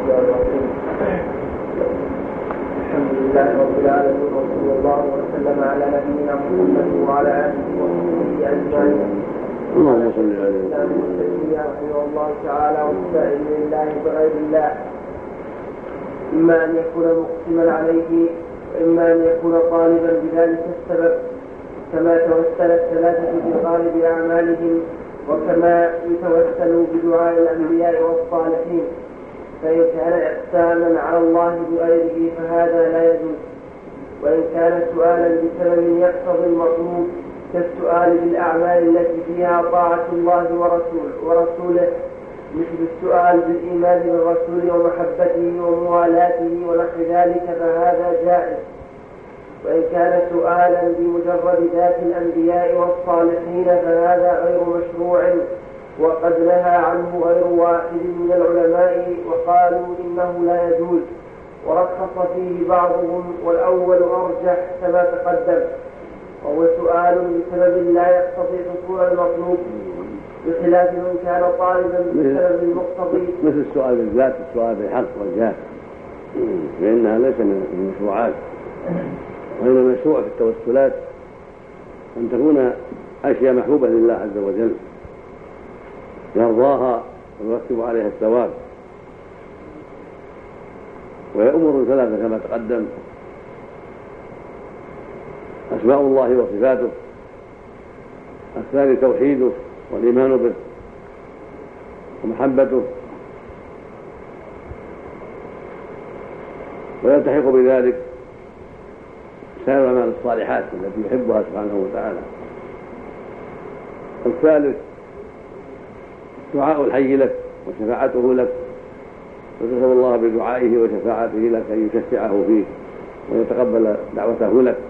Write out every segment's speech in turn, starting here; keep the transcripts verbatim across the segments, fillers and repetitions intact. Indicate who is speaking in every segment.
Speaker 1: الله الرحيم. الحمد لله رب العالمين وصلى الله وسلم على نبينا محمد وعلى آله وصحبه أجمعين.
Speaker 2: اللهم صل على
Speaker 1: سيدنا رحمه الله تعالى والسائل لله بغير الله، إما أن يكون مقسما عليه وإما أن يكون طالبا بذلك السبب، كما توسل الثلاثة بغالب أعمالهم، وكما يتوسل بدعاء الأنبياء والصالحين. فإن كان إحسانا على الله بغيره فهذا لا يجوز. وإن كان سؤالا بسبب يقتضي المطلوب كالسؤال بالأعمال التي فيها طاعة الله ورسوله, ورسوله مثل السؤال بالإيمان بالرسول ومحبته وموالاته ونحو ذلك فهذا جائز. وإن كان سؤالا بمجرد ذات الأنبياء والصالحين فهذا غير مشروع، وقد نهى عنه غير واحد من العلماء وقالوا إنه لا يجوز، ورخص فيه بعضهم، والأول أرجح كما تقدم، وهو سؤال بسبب لا يقتضي حصول المطلوب، بخلاف من كان طالبا بسبب المقتضي،
Speaker 2: مثل السؤال بالذات، السؤال بالحق والجاه، فإنها ليس من المشروعات. وإنما المشروع في التوسلات أن تكون أشياء محبوبة لله عز وجل يرضاها ويرتب عليها الثواب، وهي أمور ثلاثة كما تقدم: أسماء الله وصفاته، الثاني توحيده والإيمان به ومحبته، ويلتحق بذلك سائر الأعمال الصالحات التي يحبها سبحانه وتعالى. الثالث دعاء الحي لك وشفاعته لك، وتسأل الله بدعائه وشفاعته لك أن يشفعه فيه ويتقبل دعوته لك.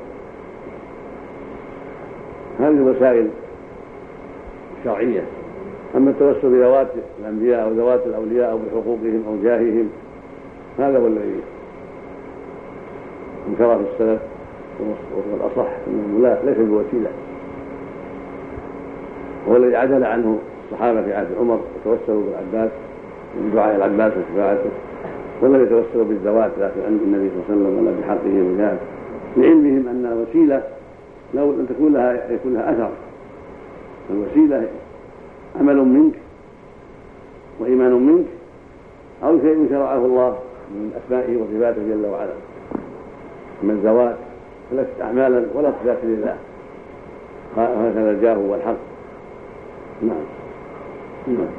Speaker 2: هذه المسائل الشرعية. أما التوسل بذوات الأنبياء أو ذوات الأولياء أو بحقوقهم أو جاههم هذا هو الذي انكره السلف، والأصح أنه لا ليس بوسيلة، وهو الذي عدل عنه الصحابة في عهد عمر وتوسلوا بالعباس بدعاء العباس وشفاعته، ولم يتوسلوا بالذوات لا في عند النبي صلى الله عليه وسلم ولا بحقه وجاهه، لعلمهم أن الوسيلة لو أن تكون لها يكون لها أثر. الوسيلة عمل منك وإيمان منك أو شيء شرعه الله من أسمائه وصفاته جل وعلا. من الزوات فلست أعمالا ولا صفات لله، هكذا الجاه والحق. نعم. نعم.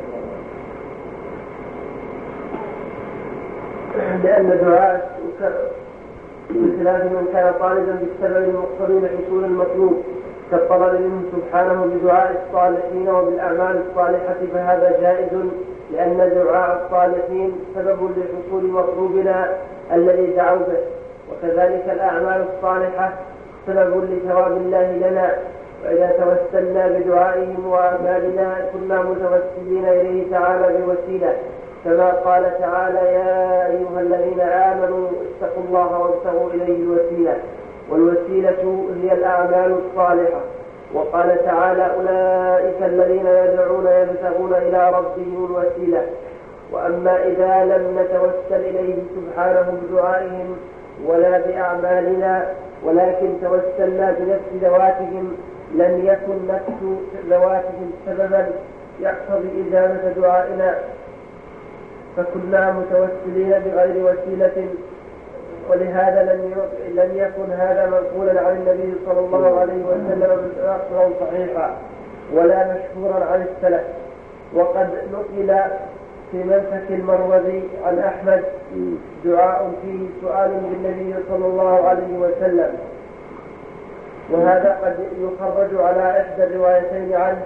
Speaker 1: لأن دعاء بخلاف من كان طالبا بالسبب المقتضي لحصول المطلوب كالطلب منه سبحانه بدعاء الصالحين وبالأعمال الصالحة فهذا جائز، لأن دعاء الصالحين سبب لحصول مطلوبنا الذي دعوا به، وكذلك الأعمال الصالحة سبب لثواب الله لنا. وإذا توسلنا بدعائهم وأعمالنا كنا متوسلين إليه تعالى بوسيلة، كما قال تعالى: يا أيها الذين آمنوا اتقوا الله وابتغوا إليه الوسيلة، والوسيلة هي الأعمال الصالحة. وقال تعالى: أولئك الذين يدعون يبتغون إلى ربهم الوسيلة. وأما إذا لم نتوسل إليه سبحانه بدعائهم ولا بأعمالنا ولكن توسلنا بنفس ذواتهم لم يكن نفس ذواتهم سببا يقتضي إجابة دعائنا، فكنا متوسلين بغير وسيلة. ولهذا لم يكن هذا منقولا عن النبي صلى الله عليه وسلم نقلا صحيحا ولا مشهورا عن السلف. وقد نقل في منسك المروزي عن أحمد دعاء فيه سؤال بالنبي صلى الله عليه وسلم، وهذا قد يخرج على إحدى الروايتين عنه.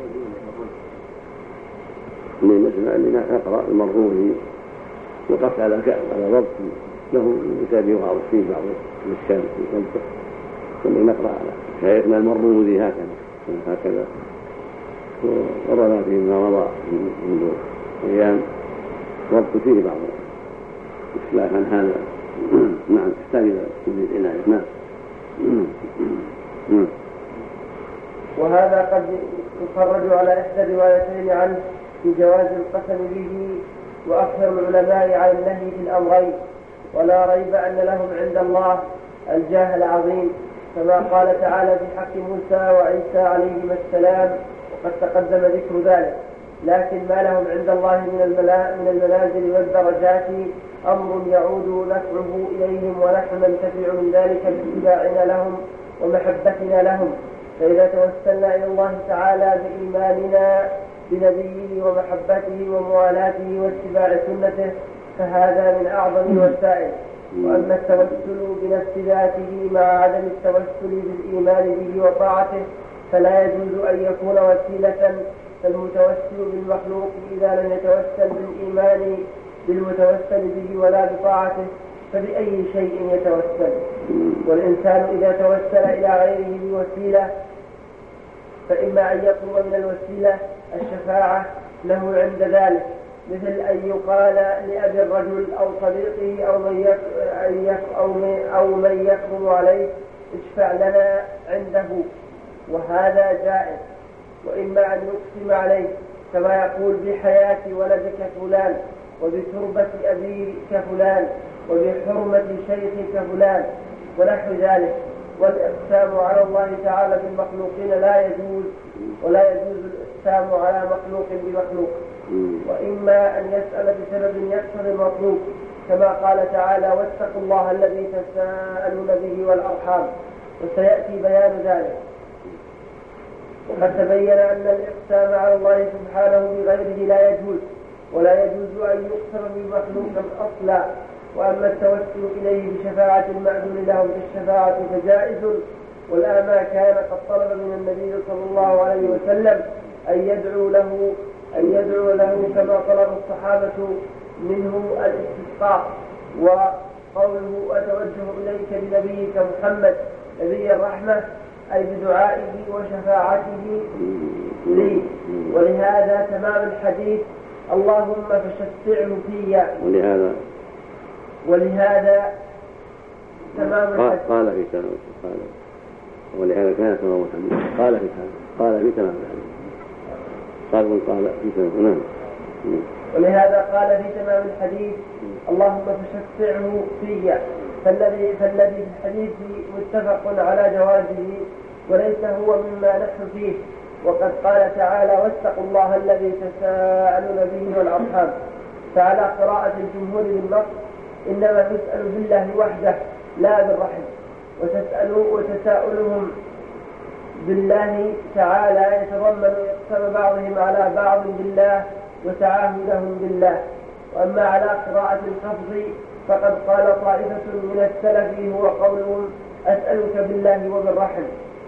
Speaker 2: من مثل أن نقرأ المروزي وقفت على على ضبط له كتاب يغاض فيه بعض الإشكال في كتبه، ثم نقرأ على شيخنا المروزي هكذا هكذا ورنا فيما مضى منذ أيام ضبط فيه بعض الإشكال عن هذا. نعم، تحتاج إلى مزيد عناية. نعم.
Speaker 1: وهذا قد يخرج على إحدى الروايتين عنه في جواز القسم به وأكثر العلماء على النهي في الأمرين، ولا ريب أن لهم عند الله الجاه العظيم، كما قال تعالى في حق موسى وعيسى عليهما السلام، وقد تقدم ذكر ذلك. لكن ما لهم عند الله من المنازل والدرجات أمر يعود نفعه إليهم، ونحن ننتفع من ذلك باتباعنا لهم ومحبتنا لهم. فإذا توسلنا إلى الله تعالى بإيماننا بنبيه ومحبته وموالاته واتباع سنته فهذا من أعظم الوسائل. وأما التوسل بنفس ذاته مع عدم التوسل بالإيمان به وطاعته فلا يجوز أن يكون وسيلة. فالمتوسل بالمخلوق إذا لم يتوسل بالإيمان بالمتوسل به ولا بطاعته فبأي شيء يتوسل؟ والإنسان إذا توسل إلى غيره بوسيلة فإما أن يطلب من الوسيلة الشفاعة له عند ذلك، مثل أن يقال لأبي الرجل أو صديقه أو من أو من يكرم عليه اشفع لنا عنده، وهذا جائز. وإما أن يقسم عليه كما يقول بحياة ولدك فلان وبتربة أبيك فلان وبحرمة شيخك فلان ونحو ذلك. والإقسام على الله تعالى بالمخلوقين لا يجوز، ولا يجوز الإقسام على مخلوق بمخلوق. وإما أن يسأل بسبب يقتضي المطلوب، كما قال تعالى واتقوا الله الذي تساءلون به والأرحام، وسيأتي بيان ذلك. وقد تبين أن الإقسام على الله سبحانه بغيره لا يجوز، ولا يجوز أن يقسم بمخلوق أصلا. وأما التوسل إليه بشفاعة المأذون له بالشفاعة فجائز. والآن ما كان قد طلب من النبي صلى الله عليه وسلم أن يدعو له أن يدعو له كما طلب الصحابة منه الاستسقاء. وقوله أتوجه إليك بنبيك محمد نبي الرحمة أي بدعائه وشفاعته لي. ولهذا تمام الحديث اللهم فشفعه فيا.
Speaker 2: ولهذا
Speaker 1: ولهذا تمام الحديث
Speaker 2: قال في تمام قال ولهذا كان تمام الحديث قال في قال في تمام الحديث قال قال في تمام.
Speaker 1: ولهذا قال في تمام الحديث اللهم فشفعه فيا. فالذي فالذي في الحديث متفق على جوازه وليس هو مما نحن فيه. وقد قال تعالى واتقوا الله الذي تساءلون به والأرحام. فعلى قراءة الجمهور بالنص إنما تسأل بالله وحده لا بالرحم، وتسألوا وتساؤلهم بالله تعالى يتضمن إقسام بعضهم على بعض بالله وتعاهدهم بالله. وأما على قراءة الخفض فقد قال طائفة من السلف هو قولهم أسألك بالله وبالرحم،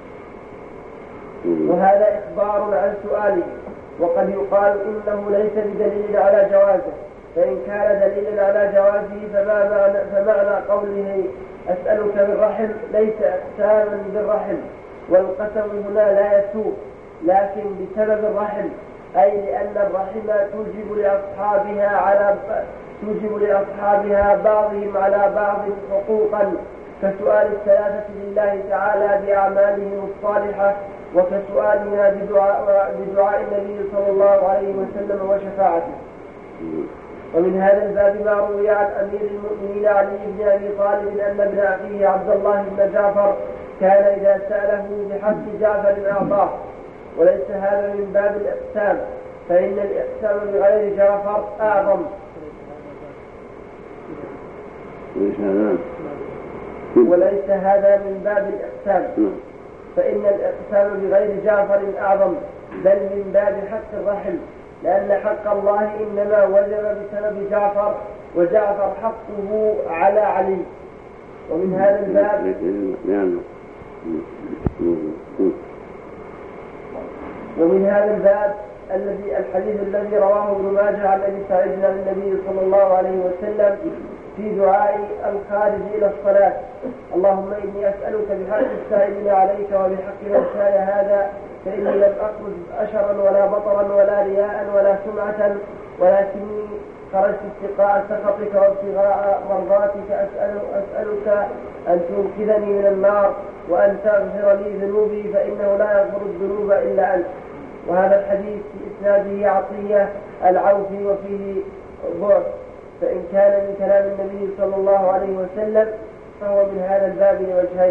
Speaker 1: وهذا إخبار عن سؤاله. وقد يقال إنه ليس بدليل على جوازه، فإن كان دليلا على جوازه فمعنى, فمعنى قوله أسألك بالرحم ليس إقساما بالرحم، والقسم هنا لا يسوء لكن بسبب الرحم، أي لأن الرحم توجب لأصحابها على توجب لأصحابها بعضهم على بعض حقوقا، كسؤال الثلاثة لله تعالى بأعمالهم الصالحة، وكسؤالنا بدعاء, بدعاء النبي صلى الله عليه وسلم وشفاعته. ومن هذا الباب ما روي عن أمير المؤمنين علي بن أبي طالب أن ابن أخيه عبد الله بن جعفر كان إذا سأله بحق جعفر أعطاه. وليس هذا من باب الإقسام، فإن الإقسام بغير جعفر أعظم. وليس هذا من باب الإقسام، فإن الإقسام بغير جعفر أعظم، بل من باب حق الرحم، لأن حق الله إنما وجب بسبب جعفر، وجعفر حقه على علي. ومن هذا الباب ومن هذا الباب الذي الحديث الذي رواه ابن ماجه عن ابي سعيد عن النبي صلى الله عليه وسلم في دعاء الخارج الى الصلاه: اللهم اني اسالك بحق السائلين عليك وبحق موساي هذا، فاني لم اخرج اشرا ولا بطرا ولا رياء ولا سمعه، ولكني خرجت اتقاء سخطك وابتغاء مرضاتك. أسأل أسألك أن تنقذني من النار وأن تغفر لي ذنوبي، فإنه لا يغفر الذنوب إلا أنت. وهذا الحديث في إسناده عطية العوفي وفيه الظهر، فإن كان من كلام النبي صلى الله عليه وسلم فهو من هذا الباب لوجهين: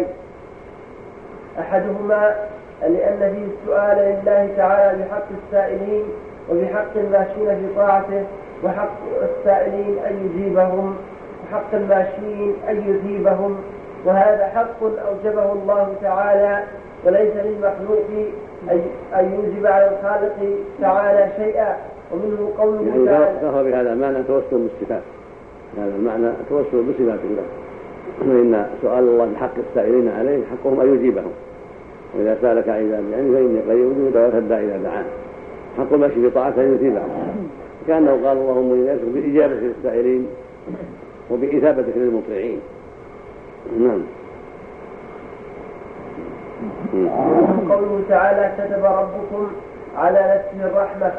Speaker 1: أحدهما لأن فيه السؤال لله تعالى بحق السائلين وبحق الماشين في طاعته، وحق السائلين أن يجيبهم وحق الماشين أن يثيبهم، وهذا حق أوجبه الله تعالى، وليس للمخلوق أن يوجب على الخالق تعالى شيئا. ومنه قوله
Speaker 2: يعني
Speaker 1: تعالى:
Speaker 2: فهو بهذا المعنى توسل بالصفات، هذا المعنى توسل بصفات الله، فإن سؤال الله بحق السائلين عليه حقهم أن يجيبهم، وإذا سألك عبادي يعني فإني قريب أجيب دعوة الداعي إذا دعان، حق الماشي في طاعته أن يثيبهم، كأنه قال اللهم إني أسألك بإجابة للسائلين وبإثابتك للمطيعين. نعم.
Speaker 1: قوله تعالى: كتب ربكم على نفسه الرحمة،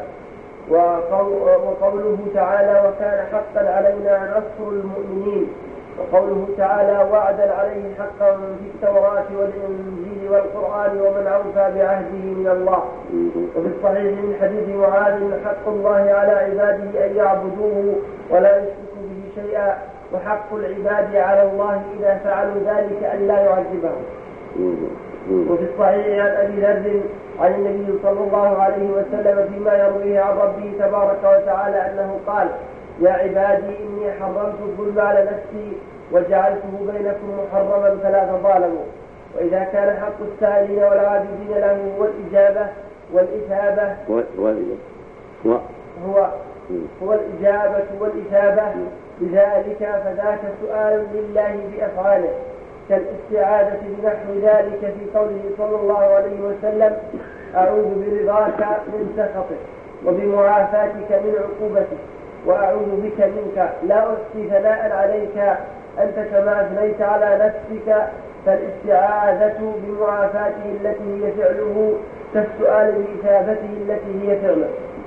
Speaker 1: وقوله تعالى: وكان حقا علينا نصر المؤمنين، وقوله تعالى: وعدا عليه حقا في التوراة والإنجيل والقرآن ومن أوفى بعهده من الله. وفي الصحيح من حديث معاذ: حق الله على عباده أن يعبدوه ولا يشركوا به شيئا، وحق العباد على الله إذا فعلوا ذلك أن لا يعذبهم. وفي الصحيح عن أبي ذر عن النبي صلى الله عليه وسلم فيما يرويه عن ربه تبارك وتعالى أنه قال: يا عبادي إني حرمت الظلم على نفسي وجعلته بينكم محرما فلا تظالموا. وإذا كان حق السائلين والعابدين له هو الإجابة والإثابة هو هو الإجابة والإثابة لذلك، فذاك سؤال لله بأفعاله، كالاستعاذة بنحو ذلك في قوله صلى الله عليه وسلم: أعوذ برضاك من سخطك وبمعافاتك من عقوبتك وأعوذ بك منك لا أحصي ثناء عليك أنت كما أثنيت على نفسك. فالاستعاذة بمعافاته التي هي فعله كالسؤال بإثابته التي هي فعله.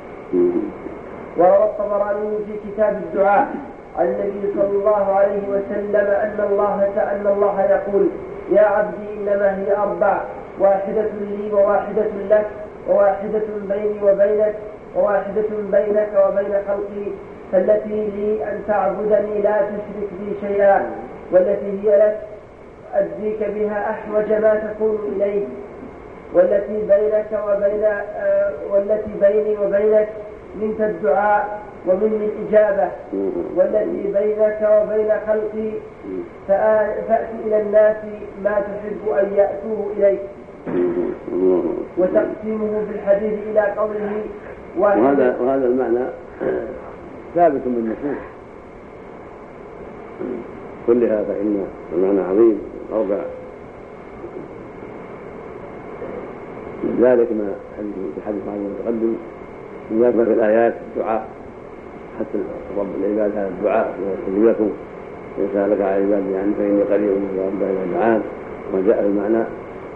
Speaker 1: وروى الطبراني في كتاب الدعاء عن النبي صلى الله عليه وسلم أن الله أن الله يقول: يا عبدي إنما هي أربع، واحدة لي وواحدة لك وواحدة بيني وبينك وواحدة بينك وبين خلقي، فالتي لي أن تعبدني لا تشرك بي شيئا، والتي هي لك أديك بها أحوج ما تكون إليه، والتي بينك وبين آه والتي بيني وبينك منك الدعاء ومني الإجابة، والتي بينك وبين خلقي فأت إلى الناس ما تحب أن يأتوه إليك. وتقسيمه في الحديث إلى قوله:
Speaker 2: وهذا, وهذا المعنى ثابت من نصوص كلها، فإن المعنى عظيم أربع، من ذلك ما في حديث عن المتقدم، من ذلك ما في الآيات الدعاء، حتى رب العباد هذا الدعاء يستجيب لكم إن سألك على عبادي عني فإني قريب أجيب إذا دعان، وجاء في المعنى.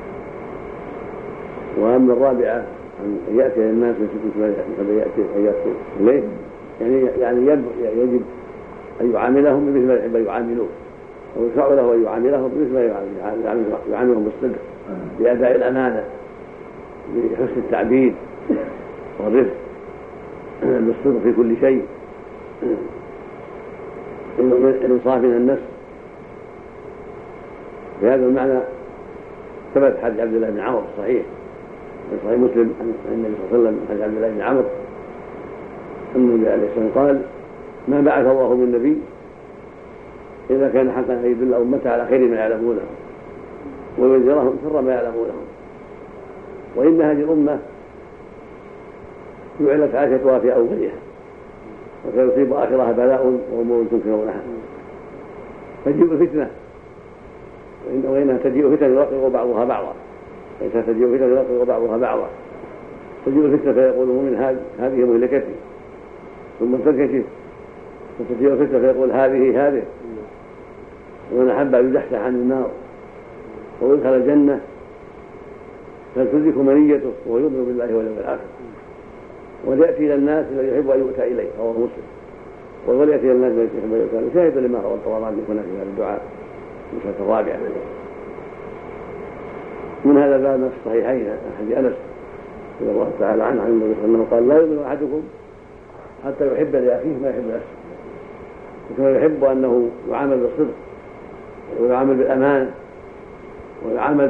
Speaker 2: وأما الرابعة أن يأتي الناس مثل يأتي يأتي إليه، يعني يعني يجب أن يعاملهم بمثل ما يحب أن يعاملوه، ويشرع له أن يعاملهم بمثل ما يعاملهم بالصدق، بأداء الأمانة، بحسن التعبير والرفق، بالصدق في كل شيء، الإنصاف من النفس. بهذا المعنى ثبت حديث عبد الله بن عمرو الصحيح في صحيح مسلم عن النبي صلى الله عليه وسلم، حديث عبد الله بن عمرو أن النبي عليه الصلاة والسلام قال: ما بعث الله من نبي إذا كان حقا أن يدل أمته على خير ما يعلمونه وينذرهم شر ما يعلمونه، وإن هذه الأمة جعلت عاشتها في أولها، وسيصيب آخرها بلاء وأمور تنكرونها، تجيء الفتنة، وإنها تجيء فتنة يرقق بعضها بعضا، وإنها تجيء فتنة يرقق بعضها بعضا، تجيء الفتنة فيقول المؤمن هذه مهلكتي، ثم تنكشف، فتجيء الفتنة فيقول هذه هذه، ومن أحب أن يزحزح عن النار ويدخل الجنة فلتدرك منيته وهو يؤمن بالله واليوم الآخر، وليأتي إلى الناس الذي يحب أن يؤتى إليه، رواه مسلم. وليأتي إلى الناس الذي يحب أن يؤتى إليه، شاهد لما روى الطبراني هنا في هذا الدعاء المسألة الرابعة. من هذا الباب في الصحيحين حديث أنس رضي الله تعالى عنه عن النبي صلى الله عليه وسلم قال: لا يؤمن أحدكم حتى يحب لأخيه ما يحب نفسه. وكما يحب أنه يعامل بالصدق ويعامل بالأمانة ويعامل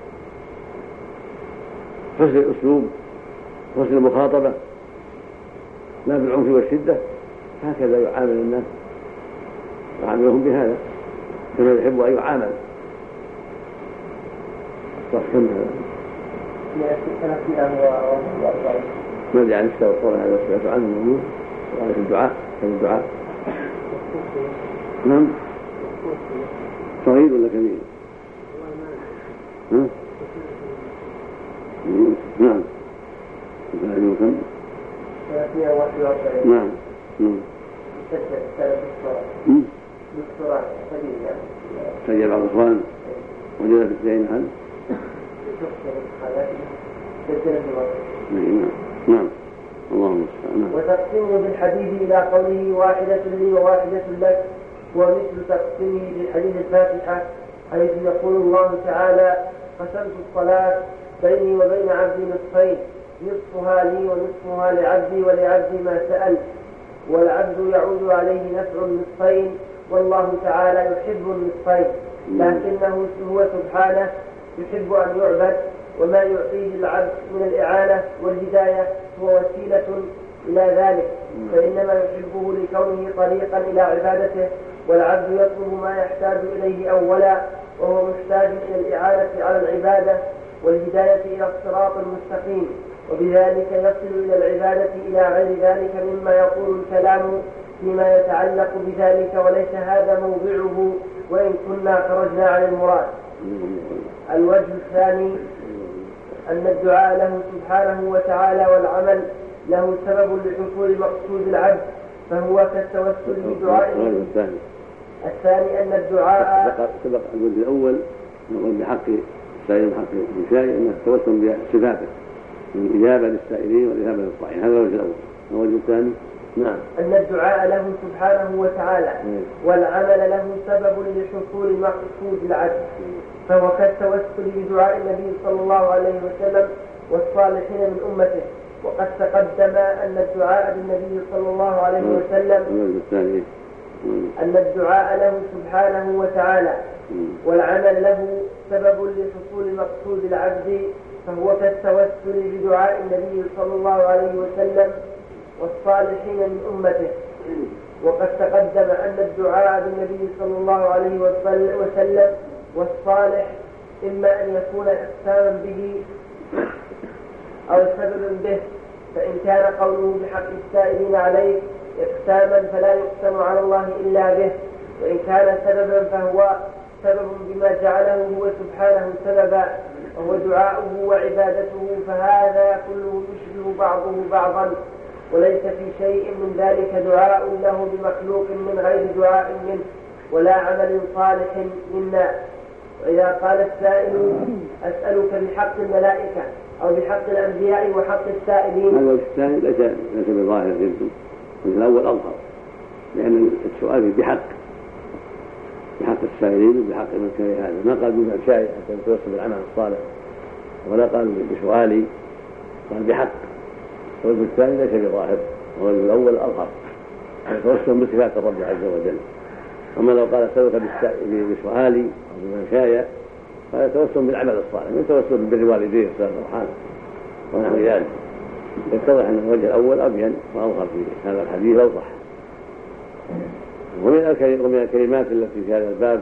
Speaker 2: بحسن الأسلوب وحسن المخاطبة لا بالعنف والشدة، هكذا يعامل الناس يعاملهم بهذا كما يحب أن يعامل. صح كم هذا؟ ما أدري عن الشيء والصورة هذا سمعت عنه موجود وعلى الدعاء كان الدعاء نعم صغير ولا كبير؟ ها؟ نعم ثلاثين وكم؟
Speaker 1: ثلاثمائة وواحد وأربعين.
Speaker 2: نعم نعم
Speaker 1: دكتوراه سجل
Speaker 2: سجل بعض الإخوان وجد في اثنين هل؟ نعم نعم اللهم المستعان.
Speaker 1: وتقسيمه بالحديث إلى قوله واحدة لي وواحدة لك ومثل تقسيمه بالحديث الفاتحة حيث يقول الله تعالى قسمت الصلاة بيني وبين عبدي نصفين نصفها لي ونصفها لعبدي ولعبدي ما سأل والعبد يعود عليه نفع النصفين والله تعالى يحب النصفين لكنه هو سبحانه يحب أن يعبد وما يعطيه العبد من الإعانة والهداية هو وسيلة إلى ذلك فإنما يحبه لكونه طريقا إلى عبادته والعبد يطلب ما يحتاج إليه أولا وهو محتاج إلى الإعانة على العبادة والهداية إلى الصراط المستقيم وبذلك يصل إلى العبادة إلى غير ذلك مما يقول الكلام فيما يتعلق بذلك وليس هذا موضعه وإن كنا خرجنا عن المراد. الوجه الثاني أن الدعاء له سبحانه وتعالى والعمل له سبب لحصول مقصود العبد فهو كالتوسل بدعاء. الثاني أن الدعاء
Speaker 2: سبق الوجه الأول نقول بحق السائل بحق الشيء أنه التوسل بصفاته من الإجابة للسائلين والإجابة للطائعين هذا الوجه الأول. الوجه الثاني نعم
Speaker 1: أن الدعاء له سبحانه وتعالى والعمل له سبب لحصول مقصود العبد فهو كالتوسل بدعاء النبي صلى الله عليه وسلم والصالحين من أمته وقد تقدم أن الدعاء بالنبي صلى الله عليه وسلم أن الدعاء له سبحانه وتعالى والعمل له سبب لحصول مقصود العبد فهو كالتوسل بدعاء النبي صلى الله عليه وسلم والصالحين من أمته وقد تقدم أن الدعاء بالنبي صلى الله عليه وسلم والصالح إما أن يكون إقساما به أو سببا به فإن كان قوله بحق السائلين عليه إقساما فلا يقسم على الله إلا به وإن كان سببا فهو سبب بما جعله هو سبحانه سببا وهو دعاؤه وعبادته فهذا كله يشبه بعضه بعضا وليس في شيء من ذلك دعاء له بمخلوق من غير دعاء منه ولا عمل صالح منا. وإذا قال السائل أسألك بحق الملائكة أو بحق الأنبياء وحق السائلين
Speaker 2: هذا الثاني ليس ليس بظاهر جدا الأول أظهر لأن السؤال بحق بحق السائلين وبحق من كان هذا ما قال بما شاء حتى يتوسل بالعمل الصالح ولا قال بسؤالي قال بحق. الوجه الثاني ليس بظاهر والوجه الأول أظهر يتوسل بصفات الرب عز وجل. أما لو قال أسألك بسؤالي أو بما شاء فهذا توسل بالعمل الصالح من توسل بالوالدين والصلاة والرحمة ونحو ذلك. يتضح أن الوجه الأول أبين وأظهر في هذا الحديث أوضح. ومن الكلمات التي في هذا الباب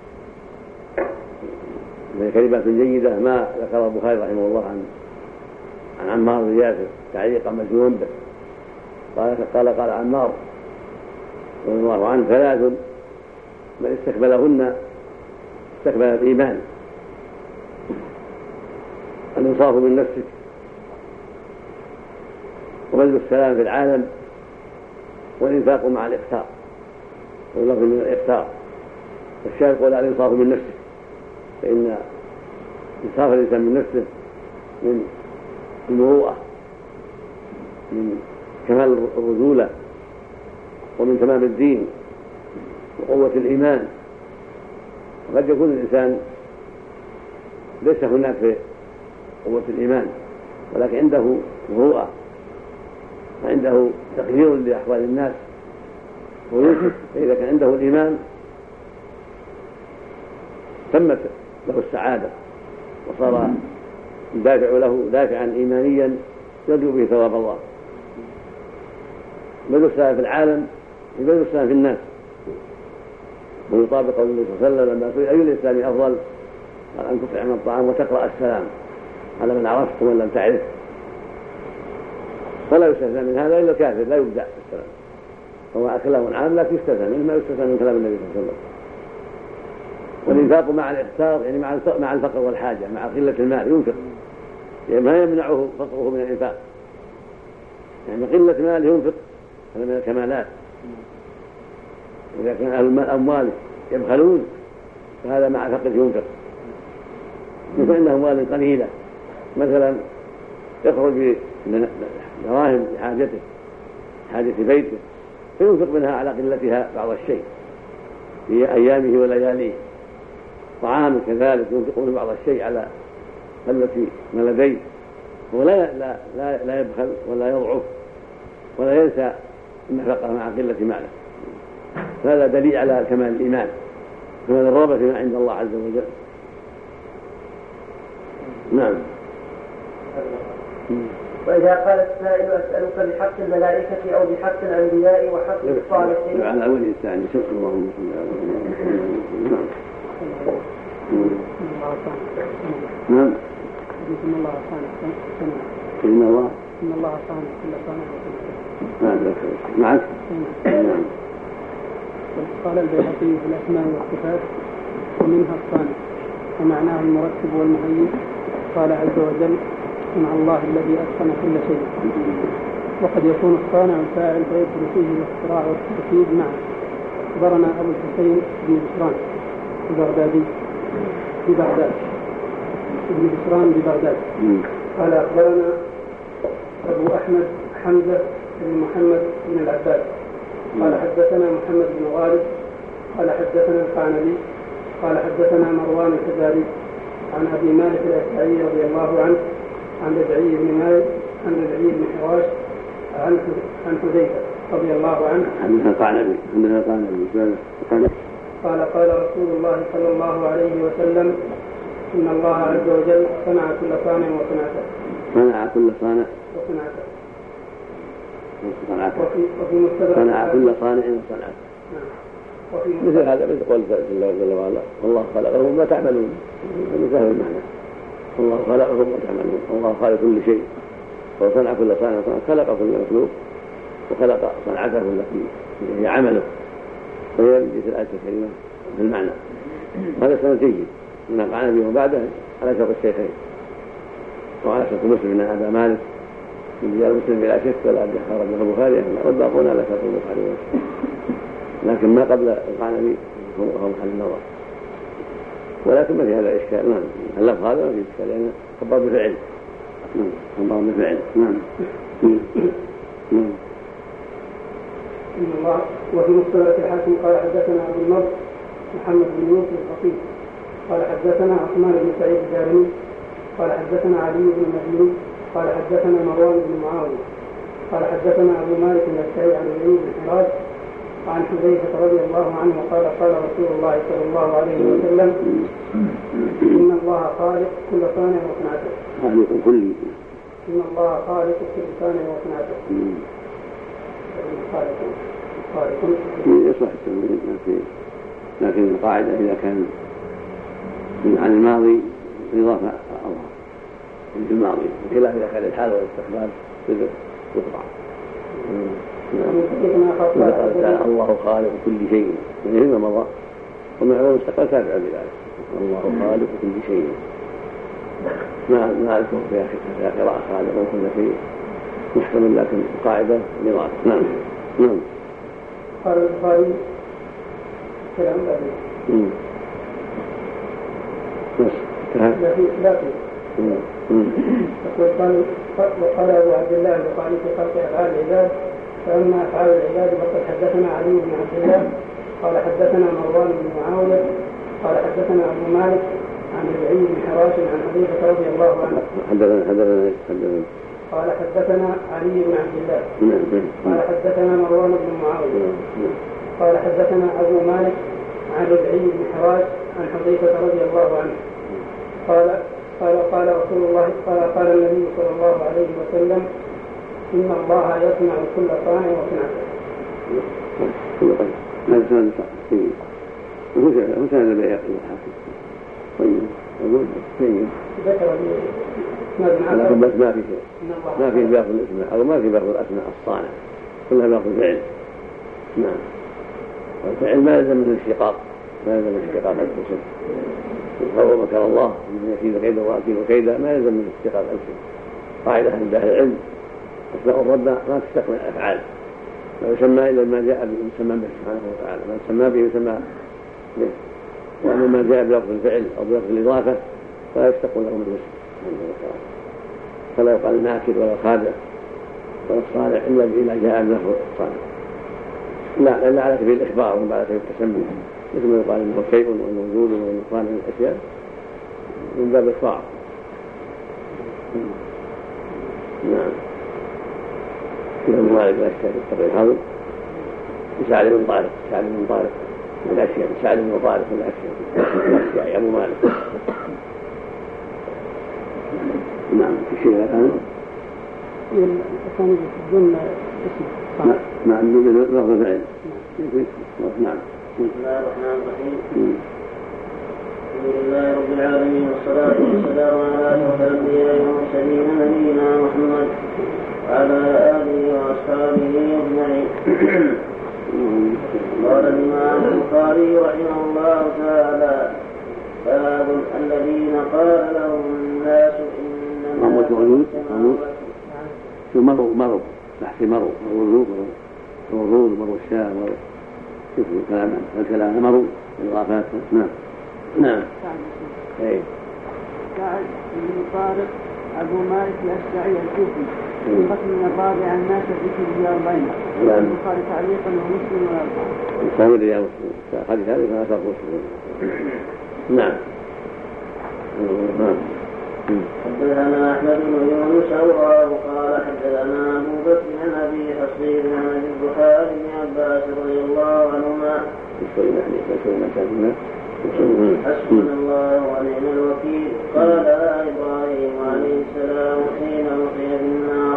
Speaker 2: من كلمات جيدة ما ذكر البخاري رحمه الله عن عن عمار بن ياسر تعليقا مجنون به قال قال قال عمار رضي الله عنه ثلاث من استقبلهن استقبل الإيمان الإنصاف من نفسك وبذل السلام في العالم والإنفاق مع الإفطار واللفظ من الإفطار. الشاهد يقول الإنصاف من نفسك فإن إنصاف الإنسان من نفسه من المروءة من كمال الرجولة ومن تمام الدين وقوة الإيمان. وقد يكون الإنسان ليس هناك في قوة الإيمان ولكن عنده مروءة وعنده تقدير لأحوال الناس ويوسف فإذا كان عنده الإيمان تمت له السعادة وصار يدافع له دافعا إيمانيا يرجو به ثواب الله. بذل السلام في العالم بذل السلام في الناس، ويطابق قول النبي صلى الله عليه وسلم لما سئل أي الإسلام أفضل قال أن تطعم الطعام وتقرأ السلام على من عرفت ومن لم تعرف. فلا يستثنى من هذا إلا الكافر لا يبدع في السلام، هو كلام عام لكن يستثنى منه ما يستثنى من كلام النبي صلى الله عليه وسلم. والإنفاق مع الإحسار يعني مع الفقر والحاجة مع قلة المال ينفق، يعني ما يمنعه فقره من الإنفاق، يعني قلة مال ينفق هذا من الكمالات. إذا كان أهل الأموال يبخلون فهذا مع فقر ينفق. يكون عنده أموال قليلة مثلا يخرج بدراهم لحاجته حاجة بيته فينفق منها على قلتها بعض الشيء في أيامه ولياليه. طعام كذلك ينفق منه بعض الشيء على قلة ما لديه، ولا لا لا لا يبخل ولا يضعف ولا ينسى النفقة مع قلة ماله. هذا دليل على كمال الإيمان كمال الرغبة فيما عند الله عز وجل. نعم.
Speaker 1: وإذا قال السائل أسألك بحق الملائكة أو بحق الأنبياء وحق الصالحين
Speaker 2: على أول إنسان يسأل اللهم صل على محمد. نعم.
Speaker 3: إن الله صانع
Speaker 2: إن الله
Speaker 3: إن الله صانع كل صانع.
Speaker 2: نعم معك. نعم.
Speaker 3: قال البيهقي في الأسماء والصفات ومنها الصانع ومعناه المرتب والمهيئ. قال عز وجل صنع الله الذي أتقن كل شيء. وقد يكون الصانع الفاعل فيدخل فيه الاختراع والتركيب معه. أخبرنا أبو الحسين بن بشران البغدادي ببغداد ابن بشران ببغداد قال أخبرنا أبو أحمد حمزة بن محمد بن العباس قال حدثنا محمد بن غالب قال حدثنا القعنبي قال حدثنا مروان الفزاري عن أبي مالك الأشعري رضي الله عنه عن ربعي بن مالك عن ربعي بن حراش عن عن حذيفة رضي الله عنه
Speaker 2: عن القعنبي عن القعنبي
Speaker 3: قال قال رسول الله صلى الله عليه وسلم إن الله عز وجل صنع كل صانع وصنعته.
Speaker 2: صنع كل صانع
Speaker 3: وصنعته.
Speaker 2: صنعته.
Speaker 3: وفي وفي مستدرك
Speaker 2: صنع كل صانع وصنعته.
Speaker 3: نعم.
Speaker 2: مثل هذا مثل قول الله جل وعلا والله خلقهم ما تعملون. هذا سهل المعنى. الله خلقهم ما تعملون. الله خالق كل شيء. وصنع كل صانع وصنعته. خلق كل مخلوق وخلق صنعته التي هي عمله. وهي من جهة الآية الكريمة في المعنى. هذا سنة جيد من القعنبي وبعده على شرط الشيخين وعلى شرط مسلم من أبا مالك من رجال مسلم بلا شك ولا خرج من البخاري والباقون على شرط البخاري ومسلم، لكن ما قبل القعنبي هو محل النظر. ولكن ما في هذا إشكال. نعم اللفظ هذا ما في إشكال لأنه خبر بفعل. خبر بفعل. نعم. نعم.
Speaker 3: إن الله وفي مستدرك الحاكم قال حدثنا أبو النضر محمد بن يوسف الخطيب قال حدثنا عثمان بن سعيد الدارمي قال حدثنا علي بن مهدي قال حدثنا مروان بن معاوية قال حدثنا أبو مالك الأشعري عن ربعي بن حراش عن حذيفة رضي الله عنه قال قال رسول الله صلى الله عليه وسلم إن الله خالق كل صانع وصنعته.
Speaker 2: خالق كل
Speaker 3: إن الله خالق كل صانع وصنعته.
Speaker 2: يصلح التنوين لكن لكن القاعدة إذا كان عن الماضي إضافة أظهر في الماضي بخلاف إذا كان الحال والاستقبال يقطع. الله خالق كل شيء من هنا مضى ومن علم المستقبل تابع لذلك. الله خالق كل شيء ما ما أذكر فيها قراءة خالق كل شيء محتمل لكن القاعدة نظام. نعم. نعم.
Speaker 3: قال البخاري كلام بعدين.
Speaker 2: بس.
Speaker 3: لا في لا في. وقال وقال أبو عبد الله البخاري في خلق أفعال العباد فأما أفعال العباد فقد حدثنا علي بن عبد الله قال حدثنا مروان بن معاوية قال حدثنا أبو مالك عن ربعي بن حراش عن حذيفة رضي الله عنه.
Speaker 2: حدثنا حدثنا حدثنا
Speaker 3: قال حدثنا علي بن عبد الله قال حدثنا مروان بن معاوية قال حدثنا أبو مالك عن ربعي بن حراج عن حذيفة رضي الله عنه قال قال قال رسول الله قال قال النبي صلى الله عليه وسلم إن الله يصنع كل صانع وصنعته.
Speaker 2: هذا سند صحيح وهو سند البيهقي والحاكم طيب يقول طيب
Speaker 3: ذكر
Speaker 2: لكن بس ما في شيء ما في بياخذ الاسم او ما في بياخذ الاسماء الصانع كلها بياخذ الفعل. نعم والفعل ما يلزم من الاشتقاق ما يلزم من اشتقاق الاسم فهو مكر الله من يكيد كيدا واكيد وكيدا ما يلزم من اشتقاق الاسم. قاعدة عند أهل العلم أسماء الرب ما تشتق من الأفعال لا يسمى إلا ما جاء به يسمى به سبحانه وتعالى ما يسمى به يسمى به وأما ما جاء بلفظ الفعل أو بلفظ الإضافة فلا يشتق له من الاسم فلا يقال ناكد ولا خادع ولا الصالح إلا إذا جاء بلفظ الصالح لا إلا على سبيل الإخبار ولا على سبيل التسمي مثل ما يقال إنه شيء وموجود وإنه صالح من الأشياء من باب الإخبار. نعم كل الموارد والأشياء الطبع الحظ سعد بن طارق سعد بن طارق من الأشياء سعد بن طارق من الأشياء يا أبو مالك. نعم في شيء الآن
Speaker 3: الأسانيد بدون اسم
Speaker 2: نعم بدون لفظ فعل. نعم
Speaker 4: بسم الله الرحمن الرحيم الحمد لله رب العالمين والصلاة والسلام على أشرف الأنبياء والمرسلين نبينا محمد وعلى آله وأصحابه أجمعين. قال الإمام البخاري رحمه الله تعالى باب الذين قال لهم الناس إنما
Speaker 2: شو مروا مروا بحث مروا مروا مروا مروا الشام مروا شوف الكلام الكلام مروا الإضافات. نعم نعم اي
Speaker 5: سعد بن طارق ابو مالك الاشجعي الكوفي القسم من الرابع الناس في كتب الاربعين.
Speaker 2: نعم
Speaker 5: البخاري تعليقا ومسلم والاربعه.
Speaker 2: الثامن يا مسلم حديث هذا ما فرق مسلم. نعم
Speaker 4: حدثنا احمد بن يونس قال حدثنا ابو بكر عن ابي حصير عن البخاري بن عباس رضي الله عنهما حسبنا الله ونعم الوكيل. قال ابراهيم عليه السلام حين القي في النار.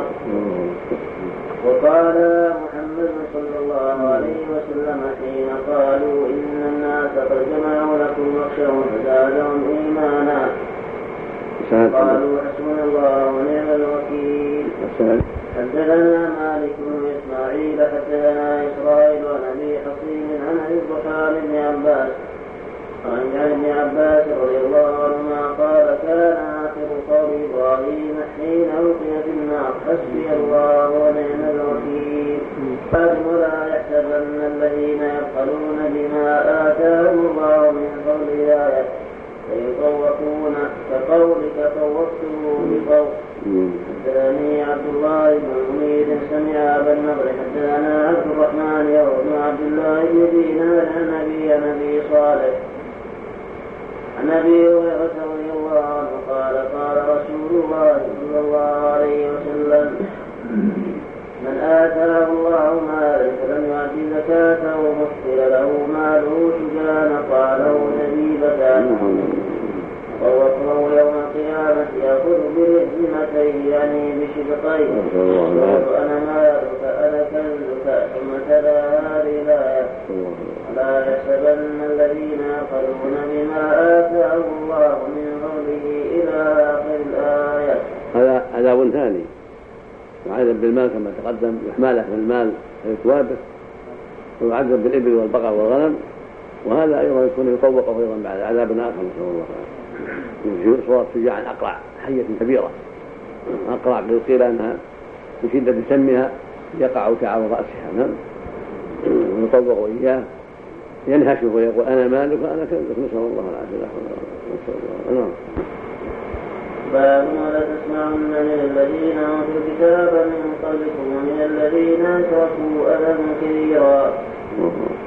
Speaker 4: وقال محمد صلى الله عليه وسلم حين قالوا ان الناس قد جمعوا لكم واخشوا فزادهم ايمانا قالوا حسبنا الله ونعم الوكيل. حدثنا مالك بن اسماعيل حدثنا اسرائيل عن ابي حصين عن البخاري بن عباس عن ابن عباس رضي الله عنهما قال كان آخر قول إبراهيم حين ألقي في النار حسبي الله ونعم الوكيل. ولا يحسبن الذين يبخلون بما آتاهم الله من فضل آية فيطوقون كقولك طوقته بقول. حدثني عبد الله بن منير سمع أبا النضر حدثنا عبد الرحمن بن عبد الله بن دينار عن أبي أبي صالح عن أبي هريرة رضي الله عنه قال قال رسول الله صلى الله عليه وسلم من آتاه الله مالا فلم يؤت زكاته مثل له ماله شجاعا قاله نبيبتان ووقفه يوم القيامة يأخذ برزمتيه يعني بشدقيه يقول أنا مالك أنا كنزك ثم تلا هذه الآية ولا يحسبن الذين يبخلون بما آتاهم الله من فضله إلى آخر الآية.
Speaker 2: هذا عذاب ثاني يعذب بالمال كما تقدم يحمله في المال فيتوابه ويعذب بالإبل والبقر والغنم وهذا أيضا يكون يطوقه أيضا بعد عذاب آخر نسأل الله تعالى. صورة شجاعا أقرع حية كبيرة أقرع قيل أنها من شدة سمها يقع كعب رأسها نعم ويطوق إياه ينهشه ويقول أنا مالك وأنا كنزك نسأل الله العافية. نسأل الله. نعم.
Speaker 4: باب ولا تسمعن من الذين أوتوا الكتاب من قبلكم ومن الذين أشركوا أذى كثيرا.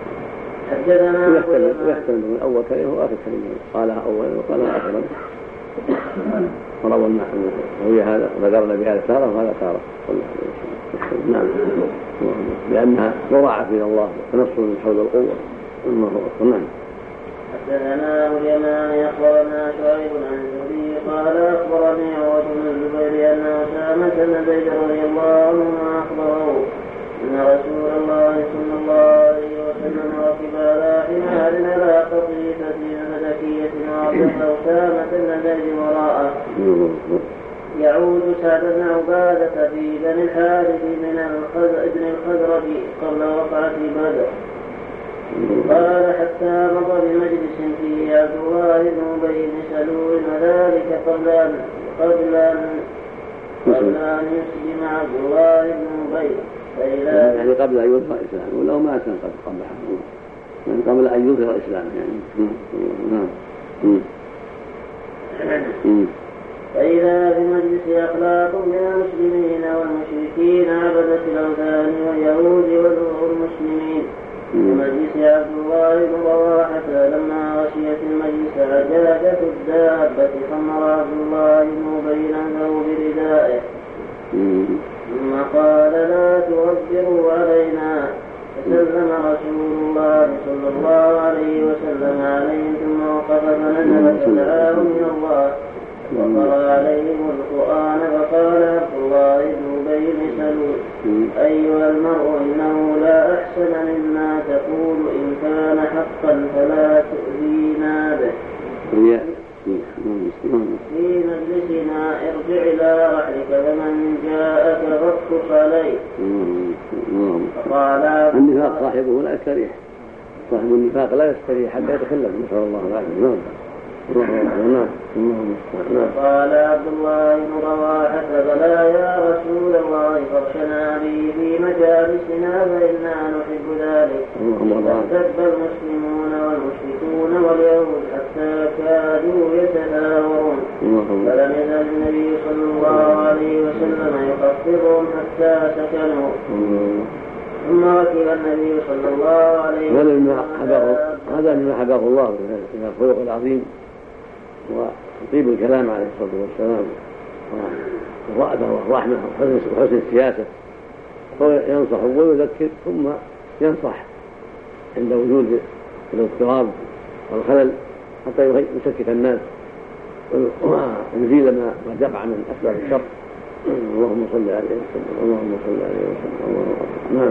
Speaker 2: حدثنا يحتمل من أول كلمة وآخر كلمة قالها أولا وقالها آخرا وروى روي هذا وذكرنا بهذا تارة وهذا تارة. نعم، لأنها مراعاة من الله تنصر من حول القوة. نعم.
Speaker 4: حدثنا أبو اليمان أخبرنا شعيب عن الزهري قال أخبرني عروة بن الزبير أن أسامة بن زيد رضي الله عنه أخبره أن رسول الله صلى الله عليه وسلم ركب على حمار على قطيفة فدكية وأرسل أسامة بن زيد وراءه يعود سعد بن عبادة في بني الحارث من ابن الخزرج قبل وقعة بدر. قال حتى مضى بمجلس فيه عبد الله بن أبي بن سلول وذلك قبل أن قبل أن قبل أن يسلم عبد الله بن أبي
Speaker 2: يعني قبل أن يظهر الإسلام ولو ما كان قد قبل يعني قبل أن يظهر الإسلام يعني. نعم.
Speaker 4: فإذا في المجلس أخلاق من المسلمين والمشركين عبدة الأوثان واليهود والمسلمين. في مجلس عبد الله بن رواحة لما غشيت المجلس عجاجة الدابة خمر عبد الله بن أبي له بردائه ثم قال لا تغفروا علينا. فسلم رسول الله صلى الله عليه وسلم عليهم ثم وقف فنزل فدعاه من الله وقرأ عليهم القرآن فقال عبد الله بن أبي بن سلول أيها المرء إنه لا أحسن مما تقول إن كان حقا فلا تؤذينا به. في مجلسنا ارجع إلى رحلك فمن جاءك فاقصص عليه. فقال
Speaker 2: النفاق صاحبه لا يستريح، صاحب النفاق لا يستريح حتى يتكلم، نسأل الله العافية.
Speaker 4: قال عبد الله بن رواحة بلى يا رسول الله فاغشنا به في مجالسنا فإنا نحب ذلك. فارتد المسلمون والمشركون واليهود حتى كادوا يتهاورون فلم يزل النبي صلى الله عليه وسلم يخفضهم حتى سكنوا. ثم ركب النبي صلى الله عليه وسلم.
Speaker 2: هذا مما حباه الله من الخلق العظيم وطيب الكلام عليه الصلاة والسلام والرأفة والرحمة وحسن السياسة. ينصح ويذكر ثم ينصح عند وجود الاضطراب والخلل حتى يسكت الناس ويزيل ما يقع من أسباب الشر. اللهم صل عليه وسلم. اللهم صل عليه وسلم.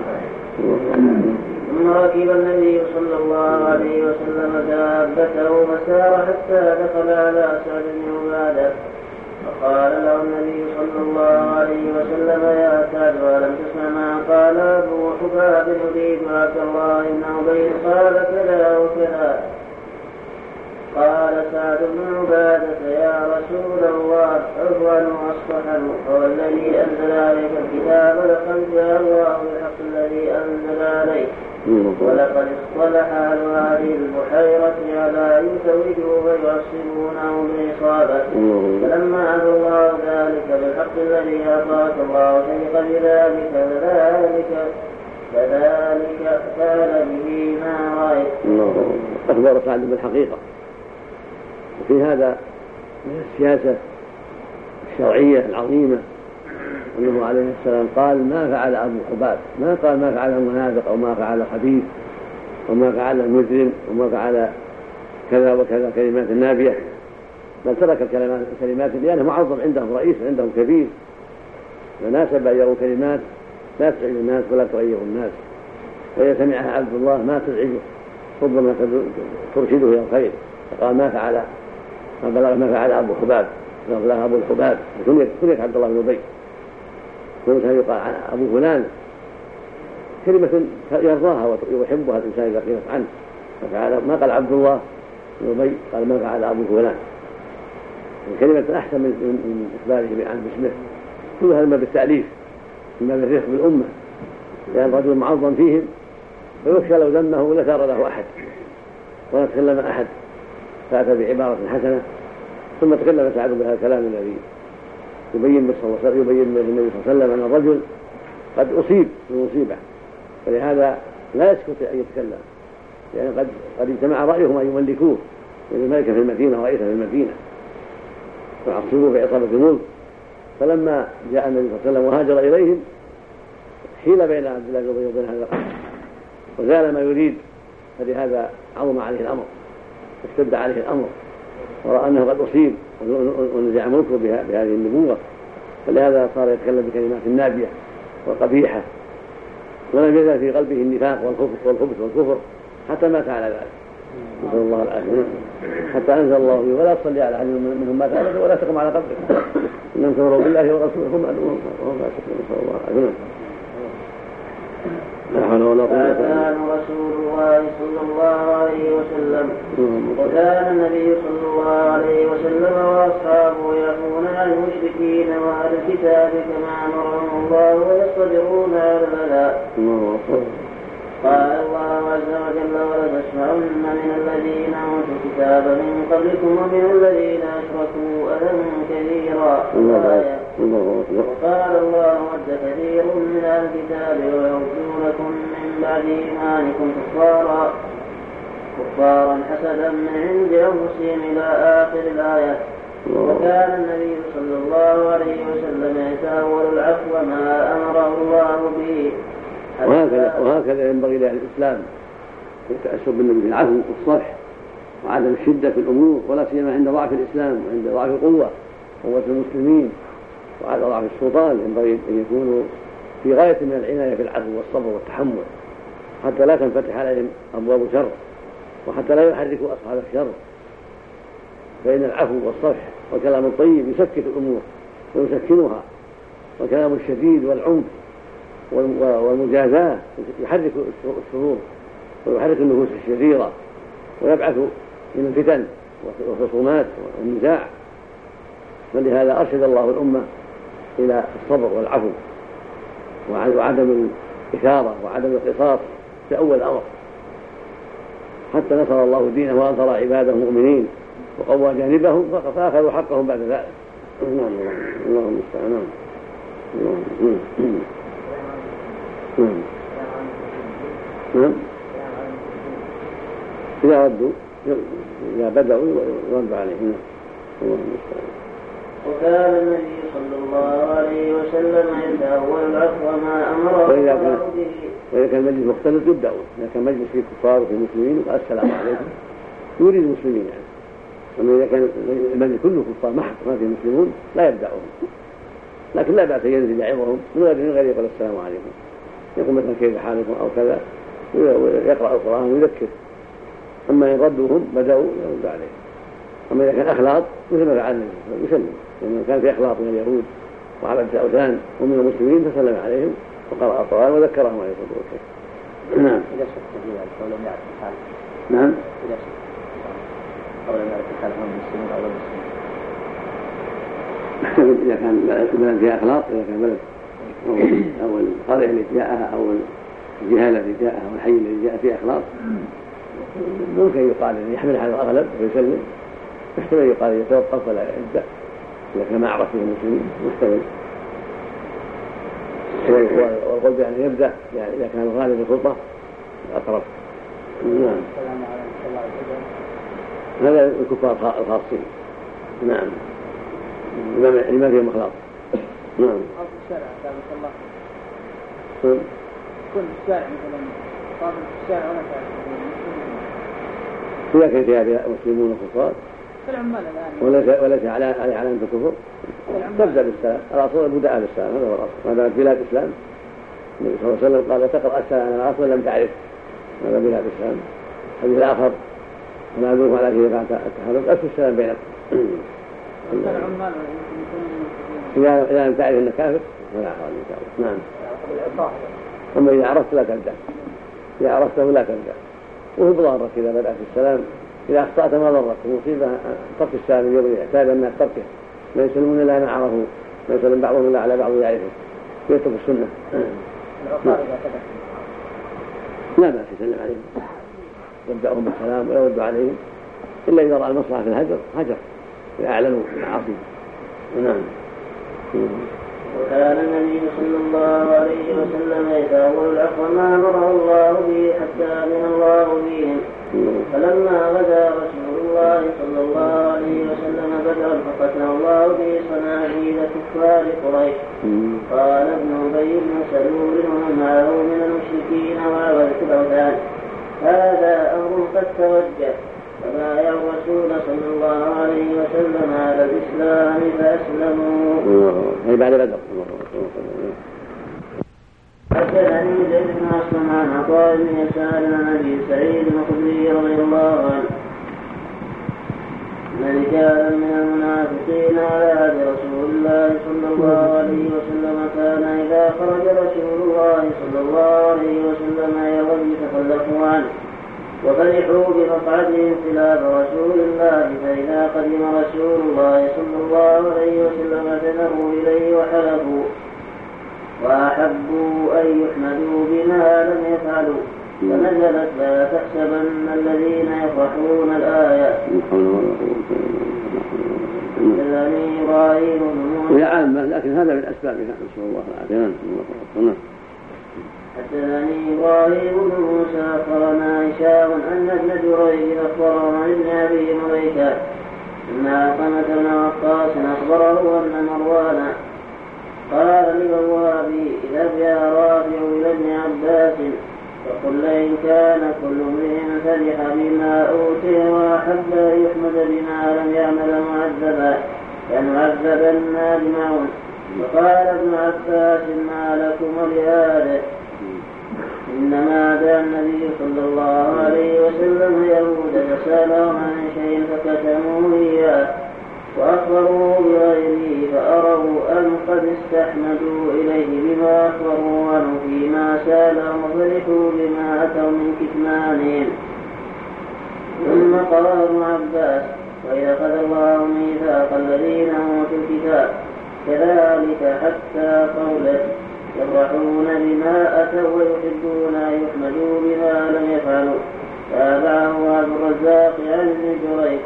Speaker 4: ثم ركب النبي صلى الله عليه وسلم دابته فسار حتى دخل على سعد بن عبادة فقال له النبي صلى الله عليه وسلم يا سعد ولم تسمع ما قال أبو حباب يريد عبد الله بن أبي قال كذا وكذا. قال سعد بن عبادة يا رسول الله عفوا واصفحا والذي أنزل عليك الكتاب لقد جاء الله بالحق الذي أنزل عليك ولقد اصطلح أهل هذه البحيرة على يزوجوا ويعصبونه بإصابة فلما أتى الله ذلك بالحق الذي أعطاك الله شيق بذلك فذلك فذلك فعل به ما رأيت.
Speaker 2: أخبر سعد بالحقيقة. وفي هذا من السياسة الشرعية العظيمة أنه عليه السلام قال ما فعل أبو حباب، ما قال ما فعل المنافق أو ما فعل خبيث وما فعل المجرم وما فعل كذا وكذا كلمات نابية، بل ترك الكلمات لأنه معظم عندهم رئيس عندهم كبير، فناسب أن يقول كلمات لا تسعد الناس ولا تغير الناس، فإذا سمعها عبد الله ما تزعجه ربما ترشده إلى الخير، فقال ما فعل ما بلغ ما فعل أبو حباب، ما بلغ أبو الحباب كنية عبد الله بن أبي، كان يقال أبو فلان كلمة يرضاها ويحبها الإنسان إذا قيلت عنه، ففعل ما قال عبد الله بن أبي قال ما فعل أبو فلان، الكلمة أحسن من إخباره عن باسمه. كل هذا ما بالتأليف مما بالرفق بالأمة، لأن الرجل معظم فيهم ويخشى لو ذمه لثار له أحد ولا تكلم أحد، فأتى بعبارة حسنة ثم تكلم سعد بهذا الكلام الذي يبين يبين النبي صلى الله عليه وسلم أن الرجل قد أصيب بمصيبة، فلهذا لا يسكت أن يتكلم، لأن قد قد اجتمع رأيهم أن يملكوه إلى الملك في المدينة ورئيسا في المدينة، وعصبوه في عصابة الملك. فلما جاء النبي صلى الله عليه وسلم وهاجر إليهم حيل بين عبد الله بن أبي وبين هذا الأمر وزال ما يريد، فلهذا عظم عليه الأمر واشتد عليه الأمر ورأى أنه قد أصيب ونزع ملكه بهذه النبوة، فلهذا صار يتكلم بكلمات نابية وقبيحة، ولم يزل في قلبه النفاق والخبث والخبث والكفر حتى مات على ذلك، نسأل الله العافية. حتى أنزل الله فيه: ولا تصلي على أحد منهم مات أبدا ولا تقم على قبره إنهم كفروا بالله ورسوله هم أدعوهم وهم فاسقون، نسأل الله العافية.
Speaker 4: فكان رسول الله صلى الله عليه وسلم وكان النبي صلى الله عليه وسلم واصحابه يعفون عن المشركين واهل الكتاب كما امرهم الله ويصطبرون على البلاء. قال الله عز وجل: ولتسمعن من الذين اوتوا الكتاب من قبلكم ومن الذين اشركوا اذى كثيرا. وقال الله: ود كثير من اهل الكتاب ويردونكم من بعد ايمانكم كفارا كفارا حسدا من عند انفسهم الى اخر الايه. وكان النبي صلى الله عليه وسلم يتأول العفو ما امره الله به.
Speaker 2: وهكذا, وهكذا ينبغي لأهل الإسلام يتأسوا بالنبي في العفو والصفح وعدم الشدة في الأمور، ولا سيما عند ضعف الإسلام وعند ضعف القوة قوة المسلمين وعند ضعف السلطان. ينبغي أن يكونوا في غاية من العناية في العفو والصبر والتحمل حتى لا تنفتح عليهم أبواب شر وحتى لا يحركوا أصحاب الشر، فإن العفو والصفح والكلام الطيب يسكت الأمور ويسكنها، والكلام الشديد والعنف والمجازاة يحرك الشرور ويحرك النفوس الشريرة ويبعث من الفتن والخصومات والنزاع. فلهذا أرشد الله الأمة إلى الصبر والعفو وعدم الإثارة وعدم القصاص في أول الأمر، حتى نصر الله دينه وأنصر عباده المؤمنين وقوى جانبهم فأخذوا حقهم بعد ذلك. اللهم استعان. نعم. إذا ردوا إذا بدأوا يردوا عليهم.
Speaker 4: وكان النبي صلى الله عليه وسلم يتأول العفو ما أمره الله به.
Speaker 2: وإذا كان المجلس مختلط يبدأوا، إذا كان مجلس فيه كفار وفيه مسلمين السلام عليكم يريد المسلمين يعني. أما إذا كان المجلس كله كفار محض ما فيه مسلمون لا يبدأهم، لكن لا بأس ينزل يعظهم من غير يقول السلام عليكم، يقول مثلا كيف حالكم أو كذا ويقرأ القرآن ويذكر. أما إن ردوهم بدأوا يرد عليهم. أما إذا كان أخلاط مثل ما فعل النبي يسلم، لأنه كان في أخلاط من اليهود وعبدة الأوثان ومن المسلمين فسلم عليهم وقرأ القرآن وذكرهم عليه الصلاة والسلام. نعم.
Speaker 6: إذا شك فيه أو لم يعرف الحال.
Speaker 2: نعم.
Speaker 6: إذا شك أو لم يعرف الحال هم المسلمين أو المسلمين.
Speaker 2: إذا كان بلد فيها أخلاط، إذا كان بلد أو القرية اللي جاءها أو الجهة التي جاءها أو الحي الذي جاء فيه أخلاط ممكن يقال أن يحمل على الأغلب ويسلم، محتمل يقال يتوقف ولا يبدأ إذا كان ما عرف فيه المسلمين محتمل، والقول بأن يبدأ يعني إذا كان الغالب السلطة الأقرب. نعم. هذا الكفار الخاصين. نعم. لما فيهم أخلاط. نعم.
Speaker 3: أو في الشارع سابق الله.
Speaker 2: كن
Speaker 3: في الشارع مثلا قابل في الشارع ولا تعرف.
Speaker 2: إذا كان فيها مسلمون وكفار وليس وليس على علامة الكفر تبدأ بالسلام. الأصل البدء بالسلام، هذا هو الأصل. هذا بلاد الإسلام النبي صلى الله عليه وسلم قال تقرأ السلام على الأصل لم تعرف، هذا بلاد الإسلام. الحديث الآخر ما أدلكم على كيف التحرك أفشوا السلام بينكم. إذا إذا لم تعرف أنك كافر فلا حرج إن شاء الله. نعم. أما إذا عرفت لا تبدأ، إذا عرفته لا تبدأ، وهو بضارك إذا بدأت السلام. إذا أخطأت ما ضرك، المصيبة ترك السلام اليوم يحتاج الناس تركه، ما يسلمون إلا ما عرفوا، ما يسلم بعضهم إلا على بعض يعرفه، ويترك السنة. لا بأس يسلم عليهم، يبدأهم بالسلام ولا يرد عليهم إلا إذا رأى المصلحة في الهجر هجر إذا أعلنوا العاصي. نعم.
Speaker 4: وكان النبي صلى الله عليه وسلم يتأول العفو ما أمره الله به حتى أذن الله فيهم. فلما غزا رسول الله صلى الله عليه وسلم بدرا فقتله الله قريش. قال ابن أبي بن سلول ومن معه من المشركين وعبدة الأوثان هذا أمر قد توجه فبايع الرسول صلى الله عليه وسلم على الإسلام فأسلموا.
Speaker 2: أي بعد بدر.
Speaker 4: حدثني زيد بن أسلم عن عطاء بن يسار عن أبي سعيد الخدري رضي الله عنه أن رجالا من المنافقين على عهد رسول الله صلى الله عليه وسلم كان إذا خرج رسول الله صلى الله عليه وسلم يغزو تخلفوا عنه وفرحوا بمقعدهم خلاف رسول الله فإذا قدم رسول الله صلى الله عليه وسلم تنروا إليه وحلفوا وأحبوا أن يحمدوا بما لم يفعلوا فنزلت لا تحسبن الذين يفرحون الآيات.
Speaker 2: وهي عامة لكن هذا من أسبابها نسأل الله العافية.
Speaker 4: حدثني إبراهيم بن موسى أخبرنا هشام أن ابن جريج أخبره عن ابن أبي مليكة أن علقمة بن وقاص أخبره أن مروان قال لبوابي اذهب يا رافع إلى ابن عباس فقل إن كان كل امرئ فرح بما أوتي وأحب أن يحمد بما لم يعمل معذبا فنعذبن أجمعون. فقال ابن عباس ما لكم ولهذا إنما دعا النبي صلى الله عليه وسلم يهود فسألهم عن شيء فكتموا إياه وأخبروا بغيره فأروا أن قد استحمدوا إليه بما أخبروا عنه فيما سألهم وفرحوا بما أتوا من كتمانهم. ثم قال ابن عباس وإذا أخذ الله ميثاق الذين أوتوا الكتاب كذلك حتى قوله يفرحون بما أتوا ويحبون أن يحمدوا بما لم يفعلوا. تابعه أبو الرزاق عن ابن جريج.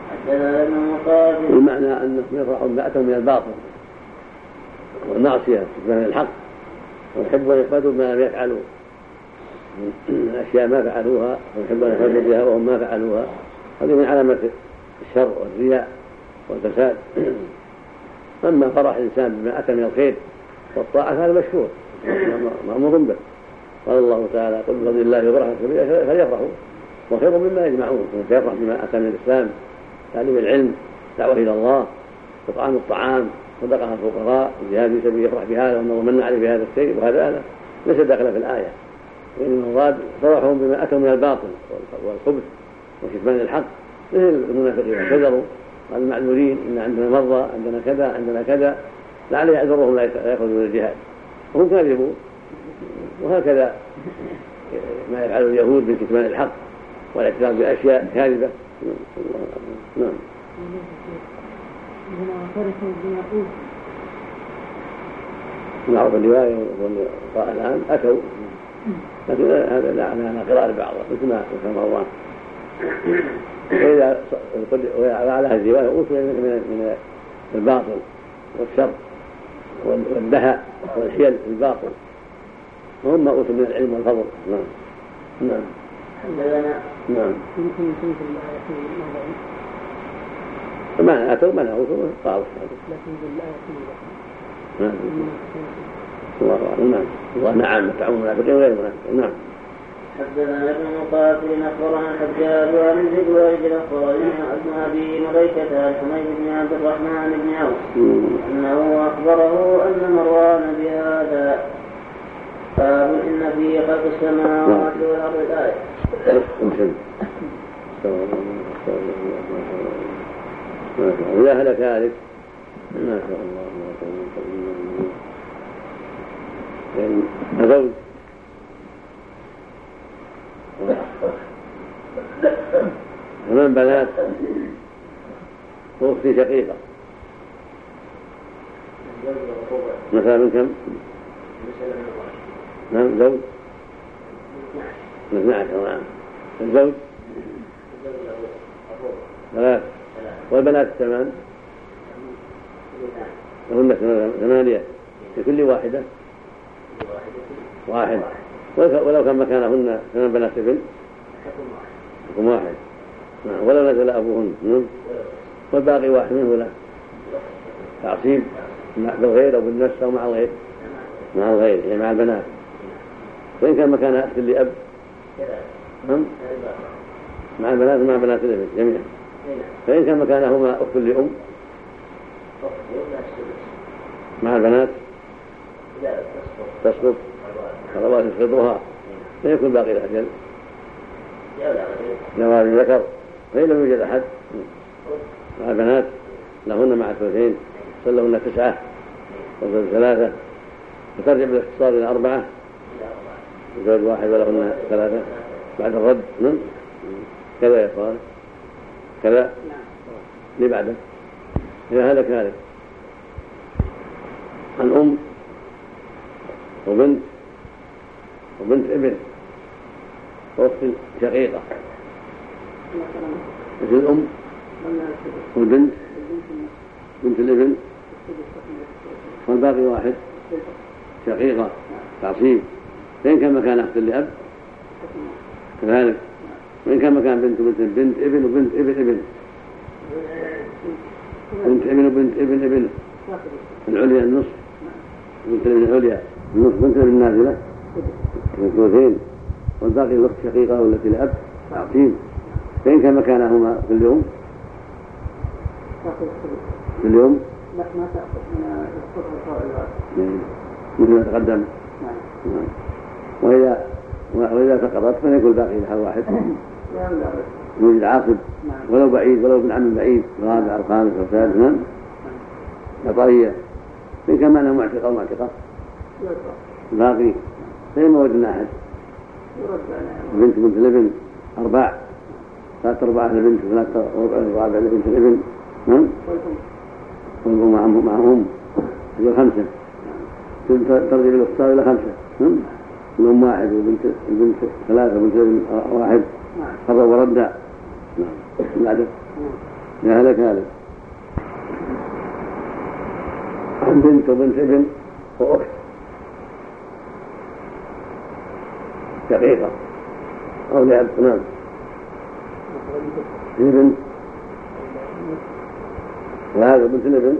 Speaker 2: المعنى أنهم يفرحون بما أتوا من الباطل والمعصية من الحق ويحبون أن يحمدوا بما لم يفعلوا من أشياء ما فعلوها ويحبون أن يحمدوا بها وهم ما فعلوها. هذه من علامة الشر والرياء والفساد. أما فرح الإنسان بما أتى من الخير والطاعة هذا مشهور مأمور به. قال الله تعالى قل بفضل الله وبركاته فليفرحوا وخير مما يجمعون. فيفرح بما أتى من الإسلام تعليم العلم دعوة إلى الله إطعام الطعام صدقة الفقراء الجهاد في سبيله يفرح بهذا وأنه من عليه بهذا الشيء وهذا ليس داخل في الآية. وإن المراد فرحهم بما أتوا من الباطل والخبث وكتمان الحق مثل المنافقين اعتذروا قال المعذورين إن عندنا مرضى عندنا كذا عندنا كذا لعله يعذرهم لا يأخذون الجهاد وهم كاذبون. وهكذا ما يفعل اليهود من كتمان الحق والاعتراف بأشياء كاذبة. نعم. معروف الرواية والقراءة الآن أتوا لكن هذا لا على قراءة بعض مثل ما كما الله. وإذا وعلى هذه الرواية أوتوا من الباطل والشر والدهاء والحيل الباطل وهم ما أوتوا من العلم والفضل. نعم. نعم. نعم. ما أتوا ما أوتوا قالوا لكن بالله الله أعلم. الله نعم تعون المنافقين وغير المنافقين. نعم.
Speaker 4: حدثنا ابن مقاتل أخبرنا الحجاج عن الزبير أخبرنا ابن أبي مليكة عن حميد بن عبد الرحمن بن عوف أنه أخبره أن مروان بهذا قال إن في خلق السماوات والأرض الآية.
Speaker 2: إذا هلك هالك ما شاء الله يعني زوج ومن بنات وأختي شقيقة مثلا من كم؟ نعم زوج اثنى عشر. نعم الزوج ثلاث والبنات الثمان لهن ثمانية في كل واحدة واحد ولو كان مكانهن ثمان بنات ابن حكم واحد. نعم ولو نزل أبوهن والباقي واحد منه لا تعصيب بالغير أو بالنفس أو مع الغير مع الغير يعني مع البنات. وإن كان مكانها أخت لأب مع البنات مع بنات الابن جميعا. فإن كان مكانهما أخت لأم مع البنات تسقط فالله يسقطها فيكون باقي الأجل جواب الذكر. فإن لم يوجد أحد مع البنات لهن مع الثلثين صلهن تسعة وزوج ثلاثة فترجع بالاختصار إلى أربعة زوج واحد ولهن ثلاثة بعد الرد. كذا يا صالح كذا لي بعده إذا هذا كذلك عن أم وبنت وبنت ابن وأخت شقيقة مثل الأم والبنت بنت الابن والباقي واحد شقيقة تعصيب. فإن كان مكان أخت لأب كذلك. وإن كان مكان بنت وبنت بنت ابن وبنت ابن ابن بنت ابن وبنت ابن ابن العليا النصف بنت الابن العليا النصف بنت الابن النازلة الثلثين والباقي الأخت شقيقة والتي لأب تعصيب. فإن كان مكانهما في اليوم في اليوم
Speaker 3: لا ما تأخذ من الصفر
Speaker 2: مثل ما تقدم. وإذا وإذا سقطت فليكن باقي لها واحد يوجد عاصب ولو بعيد ولو ابن عم بعيد رابع أو خامس أو سادس نعم عطائية. فإن كان معنى معتقة أو معتقة باقي فإن ما وجدنا أحد بنت بنت الابن أرباع ثلاثة أرباع لبنت ثلاثة أرباع لبنت الابن نعم والأم معهم معهم هذول خمسة ترجع بالاختصار إلى خمسة نعم الأم واحد وبنت البنت ثلاثة وبنت الابن واحد خضر وردع نعم بعده يا هلك هلك عن بنت وبنت ابن وأخت شقيقة أو لأب نعم ابن وهذا بنت الابن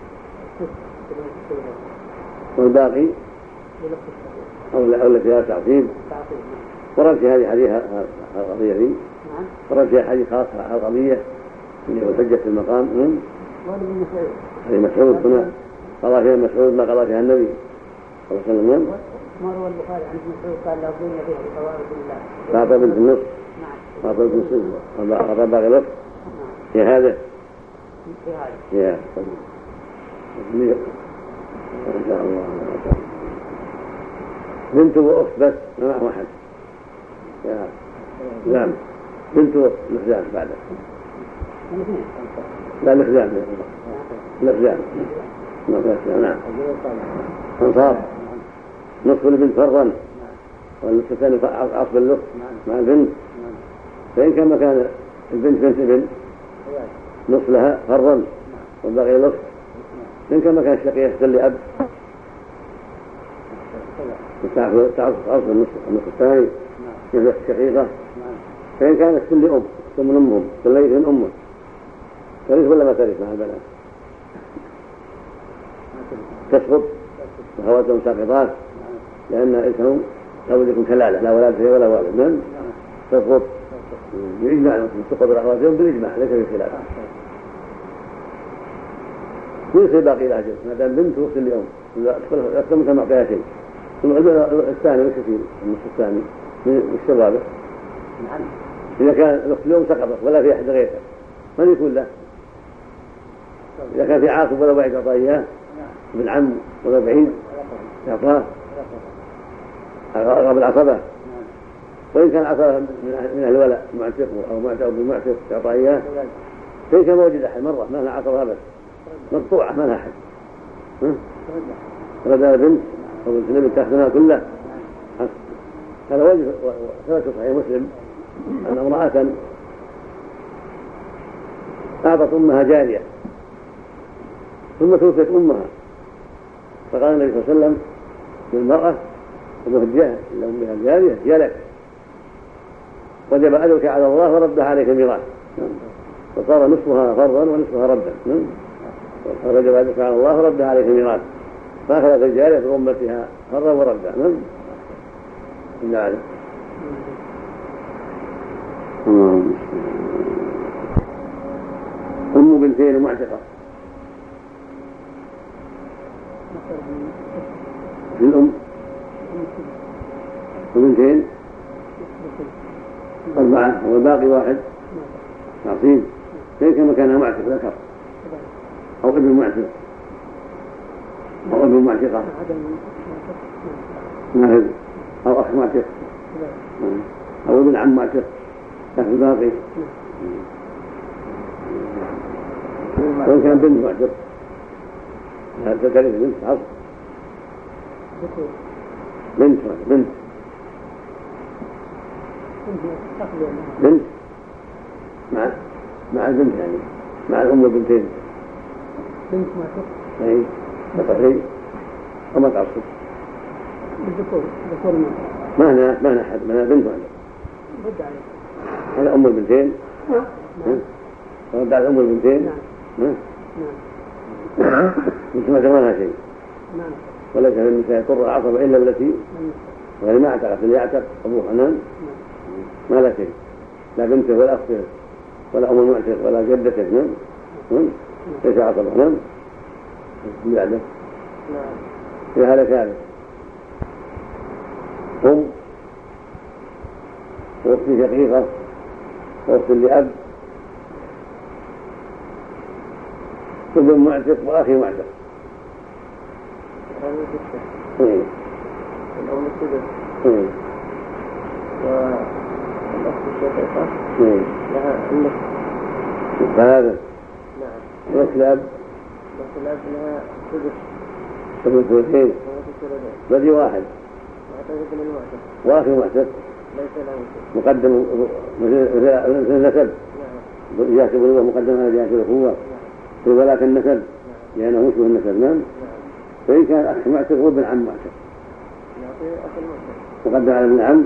Speaker 2: والباقي أو التي فيها تعصيب. ورد في هذه حديث القضية دي ورد فيها حديث خاص على القضية اللي هو حجة في المقام هذه مسعود هنا قضى فيها مسعود ما قضى فيها النبي صلى الله عليه وسلم.
Speaker 5: ما روى البخاري عن مسعود قال لو بين فيها بقواعد الله
Speaker 2: فأعطى بنت النصف فأعطى بنت النصف فأعطى باقي النصف في هذا في هذا إن شاء الله بنت وأخت بس ما معه أحد نعم بنت الإخزان بعد لا الإخزان الإخزان نعم أنصار نصف البنت فرضا والنصف الثاني عصب الأخت مع البنت. فإن كان مكان البنت بنت ابن نصف لها فرضا والباقي الأخت. فإن كان مكان الشقيقة تلي أب تعرف النصف الثاني مثل الشقيقة. فإن كانت كل أم ثم أمهم كليت من أمه ترث ولا ما ترث مع البنات تسقط وهواتهم ساقطات لأن إثمهم لو يكون كلالة لا ولاد فيه ولا والد من تسقط بإجماع تسقط الأخواتهم بالإجماع ليس في خلاف. ليس باقي لها جزء ما دام بنت وأخت اليوم أكثر من كما أعطيها شيء. الثاني وش فيه النصف الثاني من الشباب إذا كان الأخت اليوم سقطت ولا في أحد غيرها من يكون له؟ إذا كان في عاقب ولا بعيد أعطاه إياه ابن عم ولا بعيد يعطاه أغرب العصبة. وإن كان عصبة من أهل الولاء معتق أو معتق بالمعتق يعطاه إياه. فإن كان موجود أحد مرة ما لها عصبة أبدا مقطوعة ما لها أحد رد بنت أو بنت الابن تأخذها كلها. هذا وجه ثبت صحيح مسلم أن امرأة أعطت أمها جارية ثم توفيت أمها فقال النبي صلى الله عليه وسلم للمرأة المهجة لأمها الجارية جلك وجب أجرك على الله وردها عليك الميراث فصار نصفها فرضا ونصفها ردا. خرج بعد فعل الله ورد عليه الميراث، فأخذت الجارية في أمتها فرا وردا. نعم. نعم. أم بنتين معتقة الأم وبنتين أربعة والباقي واحد عصيب، ليس مكانها معتق ذكر أو ابن معتق أو ابن معتقة نهد أو أخ معتق أو ابن عم معتق تحت الباقي. لو كان بنت معتق هذا تريد بنت عصب بنت بنت بنت مع مع البنت يعني مع الأم والبنتين
Speaker 3: بنت معتق
Speaker 2: أي تقريب وما تعصب
Speaker 3: الذكور ذكور
Speaker 2: ما أنا ما أنا حد ما أنا بنت معتق هذا أم البنتين ورد على أم البنتين.
Speaker 3: نعم
Speaker 2: نعم بنت معتق ما لها شيء
Speaker 3: نعم
Speaker 2: وليس للنساء يضر عصب إلا التي غير ما اعتقد اللي يعتق أبو حنان ما لا شيء لا بنته ولا أخته ولا أم المعتق ولا جدته. نعم ليس عصب حنان بعده في هذا ثالث أم وأخت شقيقة وأخت لأب وابن معتق وأخي معتق.
Speaker 6: هذه ستة.
Speaker 2: إيه.
Speaker 6: الأم السدس.
Speaker 2: إيه.
Speaker 6: والأخت الشقيقة.
Speaker 2: إيه.
Speaker 6: لها النصف.
Speaker 2: هذا.
Speaker 6: نعم.
Speaker 2: وأخت الأب.
Speaker 6: وأخت الأب لها سدس.
Speaker 2: ابن ثلثين. بدي واحد.
Speaker 6: معتقد ابن المعتق.
Speaker 2: وأخي معتق.
Speaker 6: ليس له شيء.
Speaker 2: مقدم مثل النسب.
Speaker 6: نعم.
Speaker 2: جهة الأخوة مقدم على جهة الأخوة. في ولاك النسب لأنه يشبه النسب. نعم. فإن كان أخ معتق وابن عم معتق
Speaker 6: نعطيه أخ المعتق
Speaker 2: مقدم على ابن عم.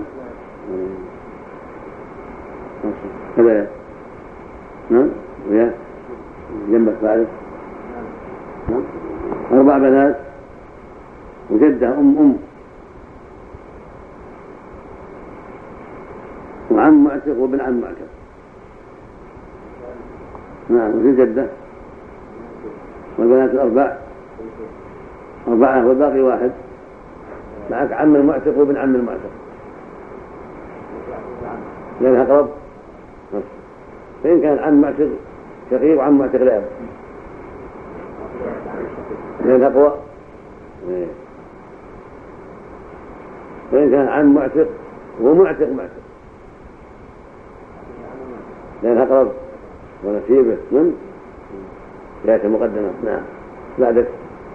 Speaker 2: نعم. كذا. نعم. ويا جنب الثالث. نعم. أربع بنات وجدة أم أم وعم معتق وابن عم معتق. نعم. وفي جدة والبنات الأربع أربعة والباقي واحد معك عم المعتق وابن عم المعتق لأنها أقرب. فإن كان عم معتق شقيق وعم معتق لأب لأنها أقوى. فإن كان عم معتق ومعتق معتق لأنها أقرب ونسيبه من جهة المقدمة. نعم. بعدك.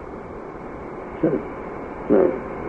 Speaker 2: نعم.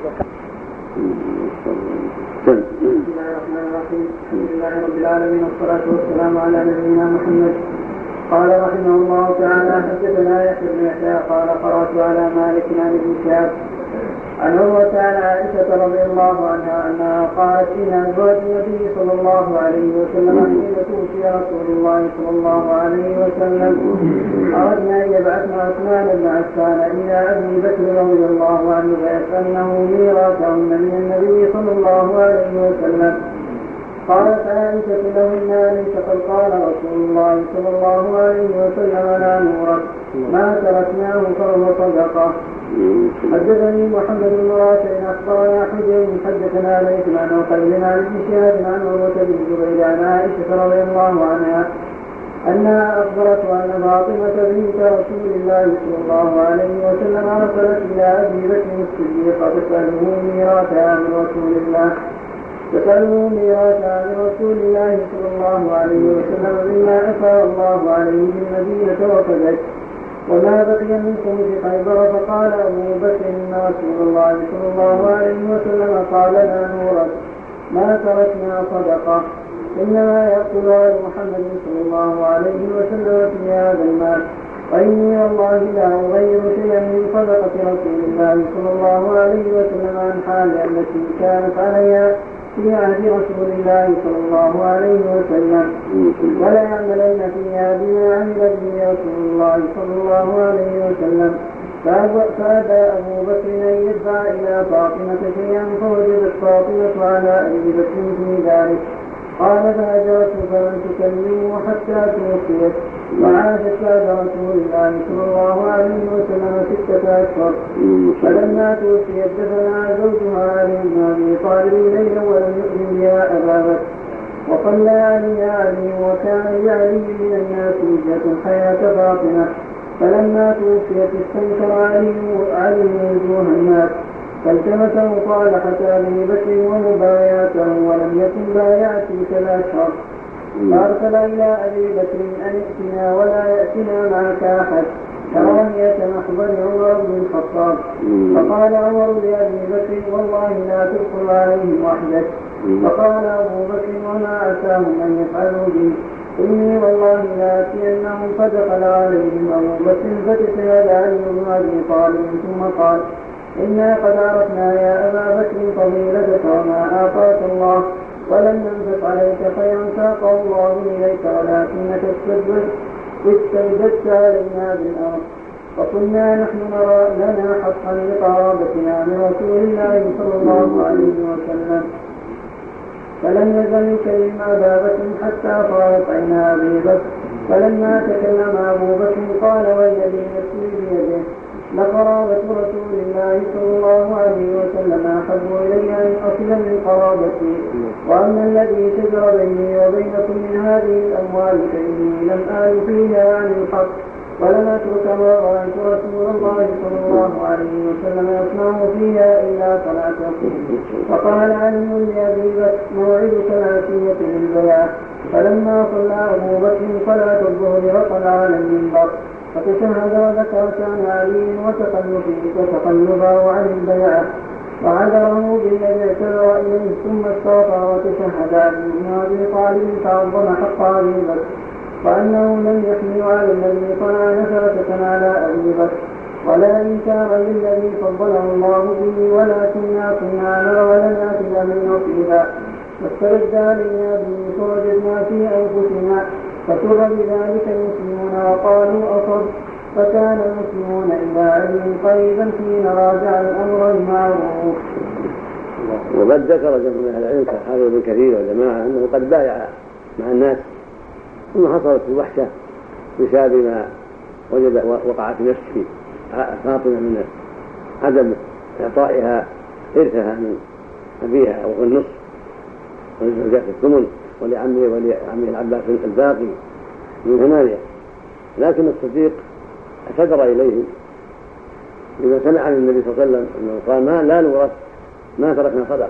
Speaker 1: بسم الله الرحمن الرحيم. الحمد لله رب العالمين والصلاة والسلام على نبينا محمد. قال رحمه الله تعالى حدثنا يحيى بن يحيى قال قرأت على مالك عن ابن شهاب عن عروة عن عائشة رضي الله عنها أنها قالت إن أزواج النبي صلى الله عليه وسلم حين توفي رسول الله صلى الله عليه وسلم أردنا أن يبعثن عثمان بن عفان إلى أبي بكر رضي الله عنه فيسألنه ميراثهن من النبي صلى الله عليه وسلم. قالت عائشة لهن أليس قد قال رسول الله صلى الله عليه وسلم لا نورث ما تركناه فهو صدقة. حدثني محمد بن راشد أخبرنا حجر حدثنا ليث عن عقيل عن ابن شهاب عن عروة بن الزبير عن عائشة رضي الله عنها أنها أخبرت أن فاطمة بنت رسول الله صلى الله عليه وسلم أرسلت إلى أبي بكر الصديق تسأله ميراثها من رسول الله تسأله ميراثها من رسول الله صلى الله عليه وسلم مما أفاء الله عليه بالمدينة وكذلك وما بقي منكم في خيبر. فقال أبو بكر إن رسول الله صلى الله عليه وسلم قال لا نورث ما تركنا صدقة إنما يأكل آل محمد صلى الله عليه وسلم في هذا المال وإني والله لا أغير شيئا من صدقة رسول الله صلى الله عليه وسلم عن حالي التي كانت عليها
Speaker 7: في عهد رسول الله صلى الله عليه وسلم ولا يعملن فيها بما عمل به رسول الله صلى الله عليه وسلم. فأبى أبو بكر أن يدفع إلى فاطمة شيئا فوجدت فاطمة على أبي بكر في ذلك. قال فهجرت فلم تكلمه حتى توفيت وعادت بعد رسول الله صلى الله عليه وسلم ستة أشهر. فلما توفيت دفنها زوجها علي بن أبي طالب ليلا ولم يؤذن بها أبا بكر وصلى عليها علي وكان لعلي من الناس وجهة حياة فاطمة. فلما توفيت استنكر علي علي وجوه الناس فالتمسه صالحة أبي بكر ومبايعته ولم يكن بايعت تلك الأشهر. فأرسل إلى أبي بكر أن ائتنا ولا يأتنا معك أحد كراهية محضر عمر بن الخطاب. فقال عمر لأبي بكر والله لا تدخل عليهم وحدك. فقال أبو بكر وما عساهم أن يفعلوا بي إني والله لا أتينهم. فدخل عليهم أبو بكر فتشهد علي بن أبي طالب ثم قال إنا قد عرفنا يا أبا بكر فضيلتك وما آتاك الله ولم ننفق عليك خيرا ساقه الله إليك ولكنك استبددت علينا بالأرض. فقلنا نحن نرى لنا حقا لقرابتنا من رسول الله صلى الله عليه وسلم. فلم يزل يكلم أبا بكر حتى صارت عينا أبي بكر. فلما تكلم أبو بكر قال والذي نفسي بيده لقرابة رسول الله صلى الله عليه وسلم أحب إلي أن أصل من قرابتي. وأما الذي شجر بيني وبينكم من هذه الأموال فإني لم آل فيها عن الحق ولم أترك ما رأيت رسول الله صلى الله عليه وسلم يصنع فيها إلا صلاته. فقال علي لأبي بكر موعدك العشية للبيعة. فلما صلى أبو بكر صلاة الظهر وطلع على المنبر فتشهد وذكر شأن علي وتقلبه وتقلبه عن البيعة وعذره بالذي اعتذر إليه ثم استغفر وتشهد علي بن أبي طالب فعظم حق أبي بكر وأنه لم يحمل على الذي صنع نفرة على أبي بكر ولا إنكارا للذي فضله الله به ولكننا كنا نرى ولنا في الأمر نصيبا واسترد علينا به فوجدنا في أنفسنا فسر بذلك المسلمون وقالوا أصب. فكان المسلمون إلى علي قريبا حين راجع الأمر المعروف.
Speaker 2: وقد ذكر جمع من أهل العلم كحافظ بن كثير وجماعة أنه قد بايع مع الناس ثم حصلت الوحشة بسبب ما وجد وقعت نفسه فاطمة من عدم إعطائها إرثها من أبيها أو النصف ولزوجات الثمن ولعمه ولعمه العباس الباقي من ثمانية. لكن الصديق اعتذر إليه لما سمع عن النبي صلى الله عليه وسلم أنه قال ما لا نورث ما تركنا صدق.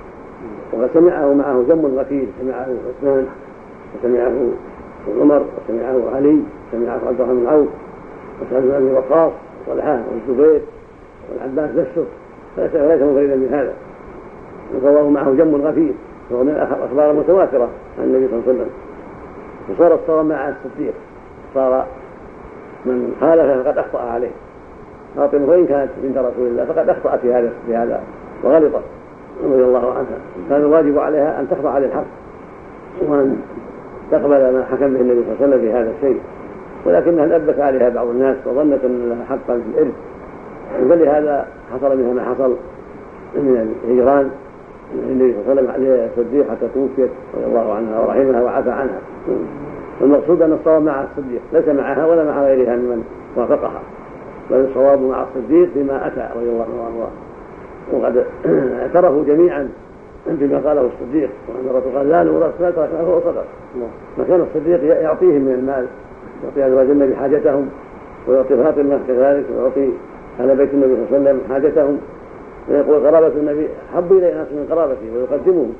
Speaker 2: وسمعه معه جم غفير سمعه عثمان وسمعه عمر وسمعه علي وسمعه عبد الرحمن بن عوف وسعد بن أبي وقاص وطلحة والزبير والعباس نفسه فليس منفردا من هذا. ورواه معه جم غفير وهو من الأخبار المتواترة عن النبي صلى الله عليه وسلم. وصار الصواب مع الصديق صار من خالفه فقد أخطأ عليه. فاطمة وإن كانت بنت رسول الله فقد أخطأت في هذا في هذا وغلطت رضي الله عنها. كان الواجب عليها أن تخضع للحق وأن تقبل ما حكم به النبي صلى الله عليه وسلم في هذا الشيء. ولكنها لبس عليها بعض الناس وظنت أن لها حقا في الإرث فلهذا حصل منها ما حصل من الهجران النبي صلى الله عليه وسلم عليها الصديق حتى توفيت رضي الله عنها ورحمها وعفى عنها. والمقصود أن الصواب مع الصديق ليس معها ولا مع غيرها ممن وافقها بل الصواب مع الصديق بما أتى رضي الله عنه. وقد اعترفوا جميعا بما قاله الصديق وأن الرسول قال لا نورث ما تركنا فهو صدق. فكان الصديق يعطيهم من المال يعطي أزواج النبي حاجتهم ويعطي فاطمة كذلك ويعطي أهل بيت النبي صلى الله عليه وسلم حاجتهم ويقول قرابة النبي حب إلي ناس من قرابته ويقدمهم.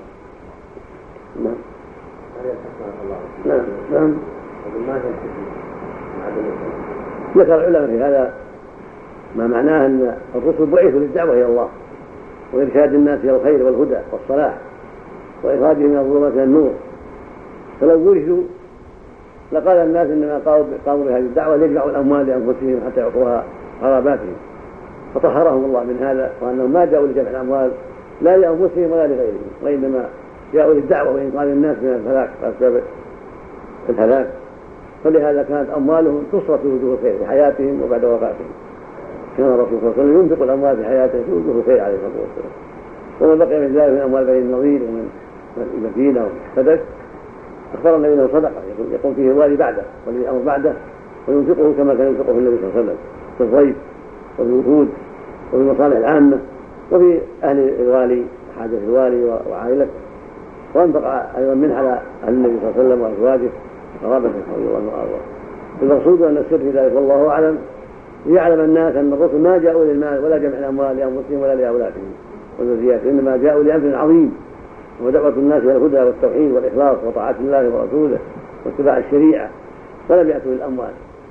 Speaker 2: نعم نعم نعم ذكر العلماء في هذا ما معناه أن الرسل بعثوا للدعوة إلى الله وإرشاد الناس إلى الخير والهدى والصلاح وإخراجهم من الظلمات إلى النور. فلو وجدوا لقال الناس إنما قاموا بهذه الدعوة ليجمعوا الأموال لأنفسهم حتى يعطوها قراباتهم. فطهرهم الله من هذا وأنهم ما جاءوا لجمع الأموال لا لأنفسهم ولا لغيرهم، وإنما جاءوا للدعوة وإنقاذ الناس من الهلاك وأسباب الهلاك. فلهذا كانت أموالهم تصرف في وجوه الخير في حياتهم وبعد وفاتهم. كان الرسول صلى الله عليه وسلم ينفق الأموال في حياته في وجوه الخير عليه الصلاة والسلام. وما بقي من ذلك من أموال بني النضير ومن المدينة والصدق أخبر النبي أنه صدقة يقوم فيه الوالي بعده والذي أمر بعده وينفقه كما كان ينفقه النبي صلى الله عليه وسلم في الضيف وفي الوفود وفي المصالح العامة وفي أهل الوالي حاجة الوالي وعائلته. وانفق أيضا منه على أهل النبي صلى الله عليه وسلم وأزواجه وقرابته رضي الله عنهم. المقصود أن السر في ذلك والله أعلم ليعلم الناس أن الرسل ما جاءوا للمال ولا جمع الأموال لأنفسهم ولا لأولادهم وذرياتهم، إنما جاءوا لأمر عظيم ودعوة الناس إلى الهدى والتوحيد والإخلاص وطاعة الله ورسوله واتباع الشريعة، ولم يأتوا للأموال،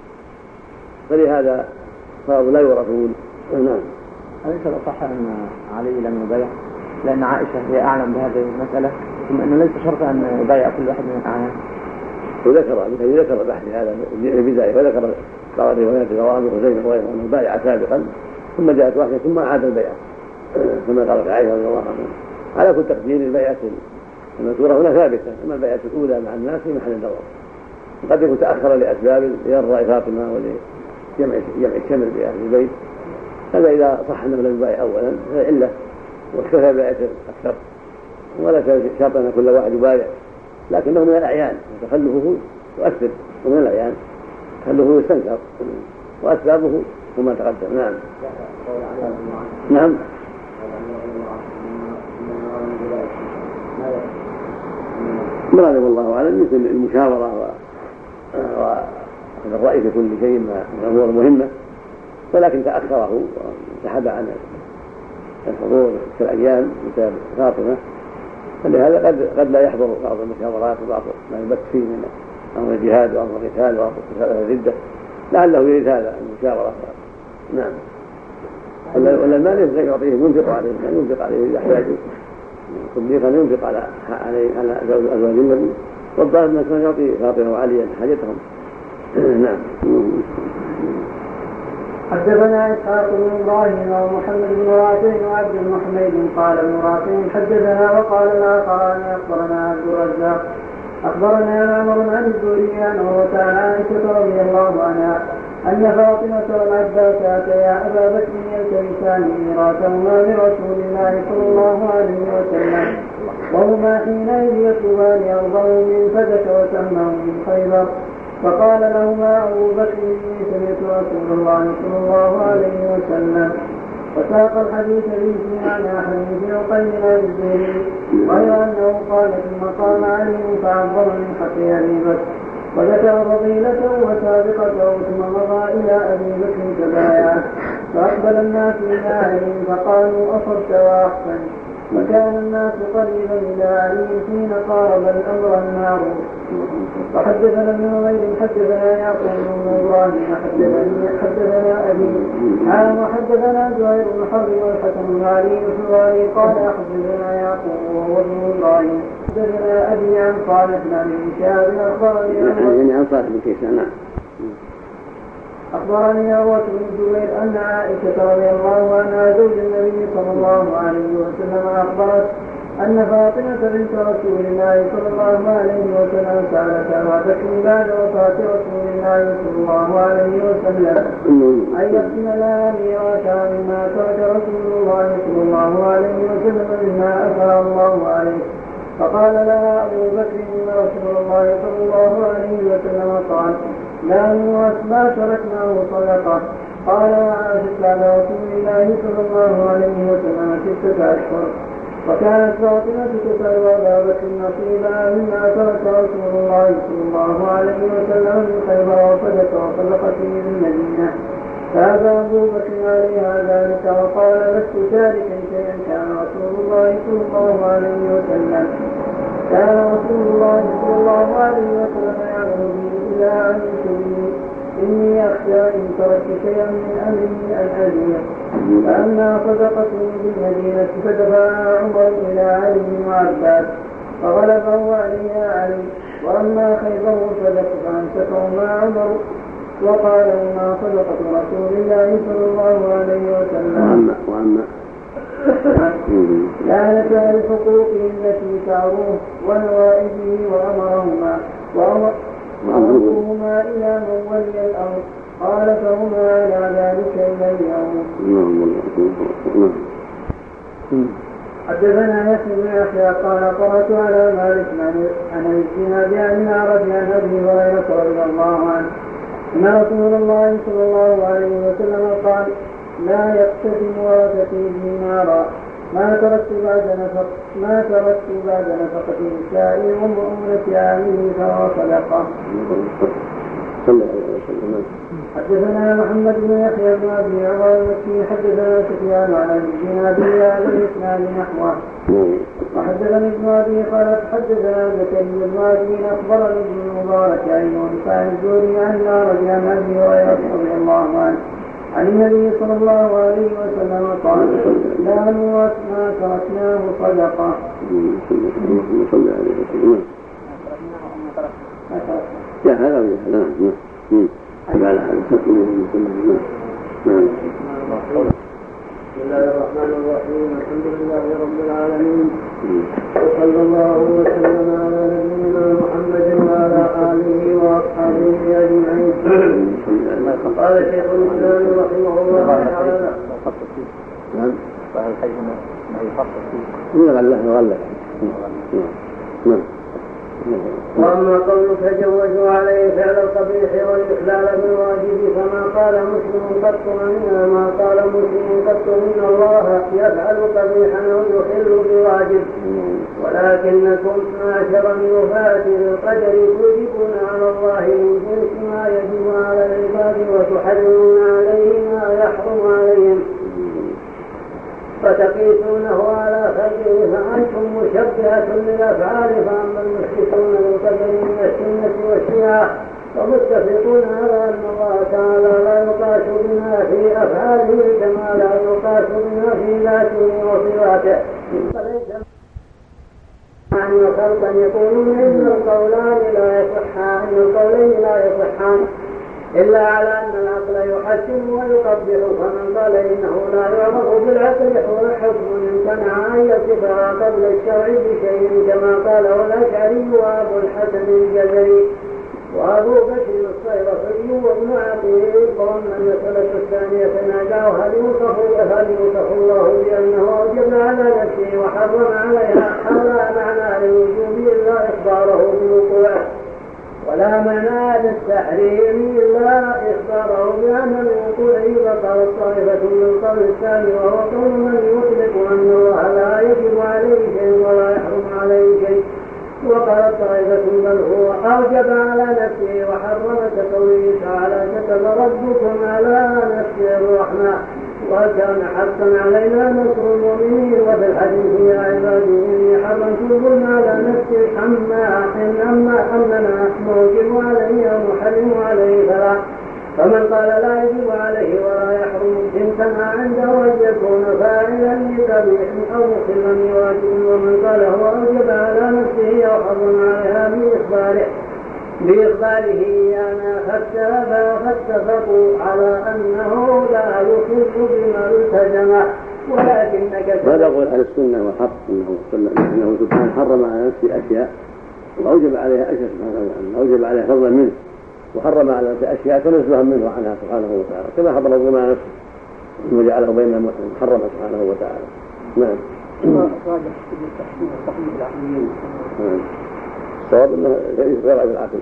Speaker 2: فلهذا صاروا لا يورثون. نعم.
Speaker 6: أليس الأصح أن علي لم يبايع لأن عائشة هي أعلم بهذه المسألة، ثم أنه ليس شرط أن يبايع كل واحد من الأعيان؟
Speaker 2: وذكر مثل ذكر بحث هذا البداية وذكر بعض الروايات رواه ابن خزيمة وغيره أنه بايع سابقا ثم جاءت واحدة ثم عاد البيعة كما قالت عائشة رضي الله عنها. على كل تقدير البيعة المذكورة هنا ثابتة، أما البيعة الأولى مع الناس في محل النظر، قد يكون تأخر لأسباب لإرضاء فاطمة ولجمع جمع الشمل بأهل البيت، هذا إذا صح أنه لم يبايع أولا علة واكتفى بيعة أكثر، ولا شرط أن كل واحد يبايع، لكنه من الأعيان وتخلفه يؤثر، ومن الأعيان تخلفه يستنكر وأسبابه وما تقدم. نعم. نعم. مراد والله أعلم مثل المشاورة وأخذ الرأي في كل شيء من الأمور المهمة، ولكن تأخره وانسحب عن الحضور في الأيام بسبب فاطمة، فلهذا قد قد لا يحضر بعض المشاورات وبعض ما يبث فيه من أمر الجهاد وأمر القتال وأمر الردة، لعله يريد هذا المشاورة. نعم. ولا المال ينفق يعطيه ينفق عليه يعني ينفق عليه إذا احتاجه، صديقا ينفق على على على أزواج النبي، والظاهر أنه كان يعطي فاطمة وعليا حاجتهم. نعم.
Speaker 7: حدثنا إسحاق بن إبراهيم ومحمد بن رافع وعبد بن حميد قال ابن رافع حدثنا وقال الآخران أخبرنا عبد الرزاق أخبرنا معمر عن الزهري عنه وكان عائشة رضي الله عنها أن فاطمة والعباس أتيا أبا بكر يلتمسان ميراثهما لرسول الله صلى الله عليه وسلم، وهما حينئذ يطلبان أرضهم من فدك وسهمهم من خيبر، فقال لهما أبو بكر إني سمعت رسول الله صلى الله عليه وسلم، وساق الحديث به معنى حديث عقيل عن الزهري، غير أنه قال ثم قام علي فعبر من حق أبي بكر وذكر فضيلته وسابقته، ثم مضى إلى أبي بكر تبايعه، فأقبل الناس إلى علي فقالوا أصبت وأحسن، وكان الناس قريبا إلى علي حين قارب الأمر المعروف. وحدثنا ابن نمير حدثنا يعقوب بن إبراهيم حدثنا أبي عام وحدثنا زهير بن حرب والحسن بن علي الحواري قال حدثنا يعقوب وهو ابن إبراهيم حدثنا أبي عن صالح بن أبي شهاب أخبرني
Speaker 2: يعني عن صالح بن كيسان. نعم.
Speaker 7: أخبرني عروة بن الزبير أن عائشة رضي الله عنها زوج النبي صلى الله عليه وسلم أخبرت أن فاطمة بنت رسول الله صلى الله عليه وسلم سألت أبا بكر بعد وفاة رسول الله صلى الله عليه وسلم أن يقسم لها ميراثها مما ترك رسول الله صلى الله عليه وسلم مما أفاء الله عليه، فقال لها أبو بكر إن رسول الله صلى الله عليه وسلم قال لا نورث ما تركناه صدقة. قال وعاشت بعد رسول الله صلى الله عليه وسلم ستة أشهر، وكانت فاطمة تسأل أبا بكر نصيبها مما ترك رسول الله صلى الله عليه وسلم من خيبر وصدق وصدقته بالمدينة، فأبى أبو بكر عليها ذلك وقال لست تاركا شيئا كان رسول الله صلى الله عليه وسلم كان رسول الله صلى الله عليه وسلم يعلم به إلا علمت به، إني أخشى إن تركت شيئا من أمره أن أزيد. فأما صدقته بالمدينة فدفعها عمر إلى علي وعباس فغلبه عليها علي، وأما خيبر فأمسكهما عمر وقال لهما صدقة رسول الله صلى الله عليه وسلم.
Speaker 2: وأما
Speaker 7: لعنة أهل حقوقه التي تعروه ونوائبه وأمرهما وأمرهما إلى من ولي الأمر قال فهما على ذلك إلى اليوم. حدثنا يحيى بن يحيى قال قرأت على مالك عن الاجتهاد عن الأعرج عن أبي هريرة رضي الله عنه أن رسول الله صلى الله عليه وسلم قال لا يقتسم ورثتي دينارا ما تركت بعد نفق ما تركت بعد نفقة النساء ومؤونة عامله فهو صدقة. حدثنا محمد بن يحيى بن ابي عمر المكي حدثنا سفيان عن ابن ابي هذا الاسناد نحوه. وحدثني ابن ابي قال حدثنا زكريا بن ابي اخبرني ابن المبارك عن عن الزهري عن الأعرج عن ابي هريره رضي الله عنه عن النبي صلى الله عليه وسلم قال لا نورث ما تركناه صدقه.
Speaker 2: يا هذا نعم نعم على هذا
Speaker 1: بسم الله الرحمن الرحيم الحمد لله رب العالمين وصلى الله وسلم على نبينا محمد وعلى آله وأصحابه أجمعين. قال شيخ الإسلام رحمه الله تعالى
Speaker 6: نعم فهل حيث ما يخصص فيه
Speaker 2: يغلق يغلق نعم.
Speaker 1: وأما قولك جوزوا عليه فعل القبيح والإخلال بالواجب فما قال مسلم قط منا ما قال مسلم قط إن الله يفعل قبيحا أو يخل بواجب ولكنكم معشر النفاة بالقدر توجبون على الله من جنس ما يجب على العباد وتحرمون عليه ما يحرم عليهم فتقيسونه على خيره فأنتم مشبهة للأفعال فأما المشركون بالقدر من السنة والشيعة فمتفقون على أن الله تعالى لا يقاس بنا في أفعاله كما لا يقاس بنا في ذاته وصفاته فليس معنى خلقا يقولون إن القولان لا يصحان إن القولين لا يصحان إلا على أن العقل يحكم ويقبح فمن قال إنه لا يعرف بالعقل حكم امتنع أن يصفها قبل الشرع بشيء كما قال والأشعري وأبو الحسن الجزري وأبو بكر الصيرفي وابن عقيل. وأما المسألة الثانية ناداه هل يوصف الله بأنه أوجب على نفسه وحرم عليها هذا معنى للوجوب إلا إخباره بوقوعه ولا معنى للتحريم إلا إخباره بأن من وقوعه بقى الطائفة من القول الثاني وهو قول من يطلق أن الله لا يجب عليه شيء ولا يحرم عليه شيء وقال طائفة بل هو أوجب على نفسه وحرم كقوله تعالى كتب ربكم على نفسه الرحمة وكان حقا علينا نصر المؤمنين وفي الحديث يا عبادي إني حرمت الظلم على نفسي حما إن أما أننا موجب عليه أو محرم عليه فلا فمن قال لا يجب عليه ولا يحرم امتنع عنده أن يكون فاعلا لقبيح أو مخلا بواجب ومن قال هو أوجب على نفسه أو حرم عليها بإخباره بإخباره إيانا فاتفقوا على أنه لا يخل بما التزمه ولكنك
Speaker 2: هذا قول أهل السنة والحق أنه سبحانه حرم على نفسه أشياء وأوجب عليها أشياء سبحانه أوجب عليها فضلا منه وحرم على نفسه أشياء تنزها منه عنها سبحانه وتعالى كما حرم الظلم على نفسه وجعله بين محرم سبحانه وتعالى. نعم. الصواب انه غير العقل.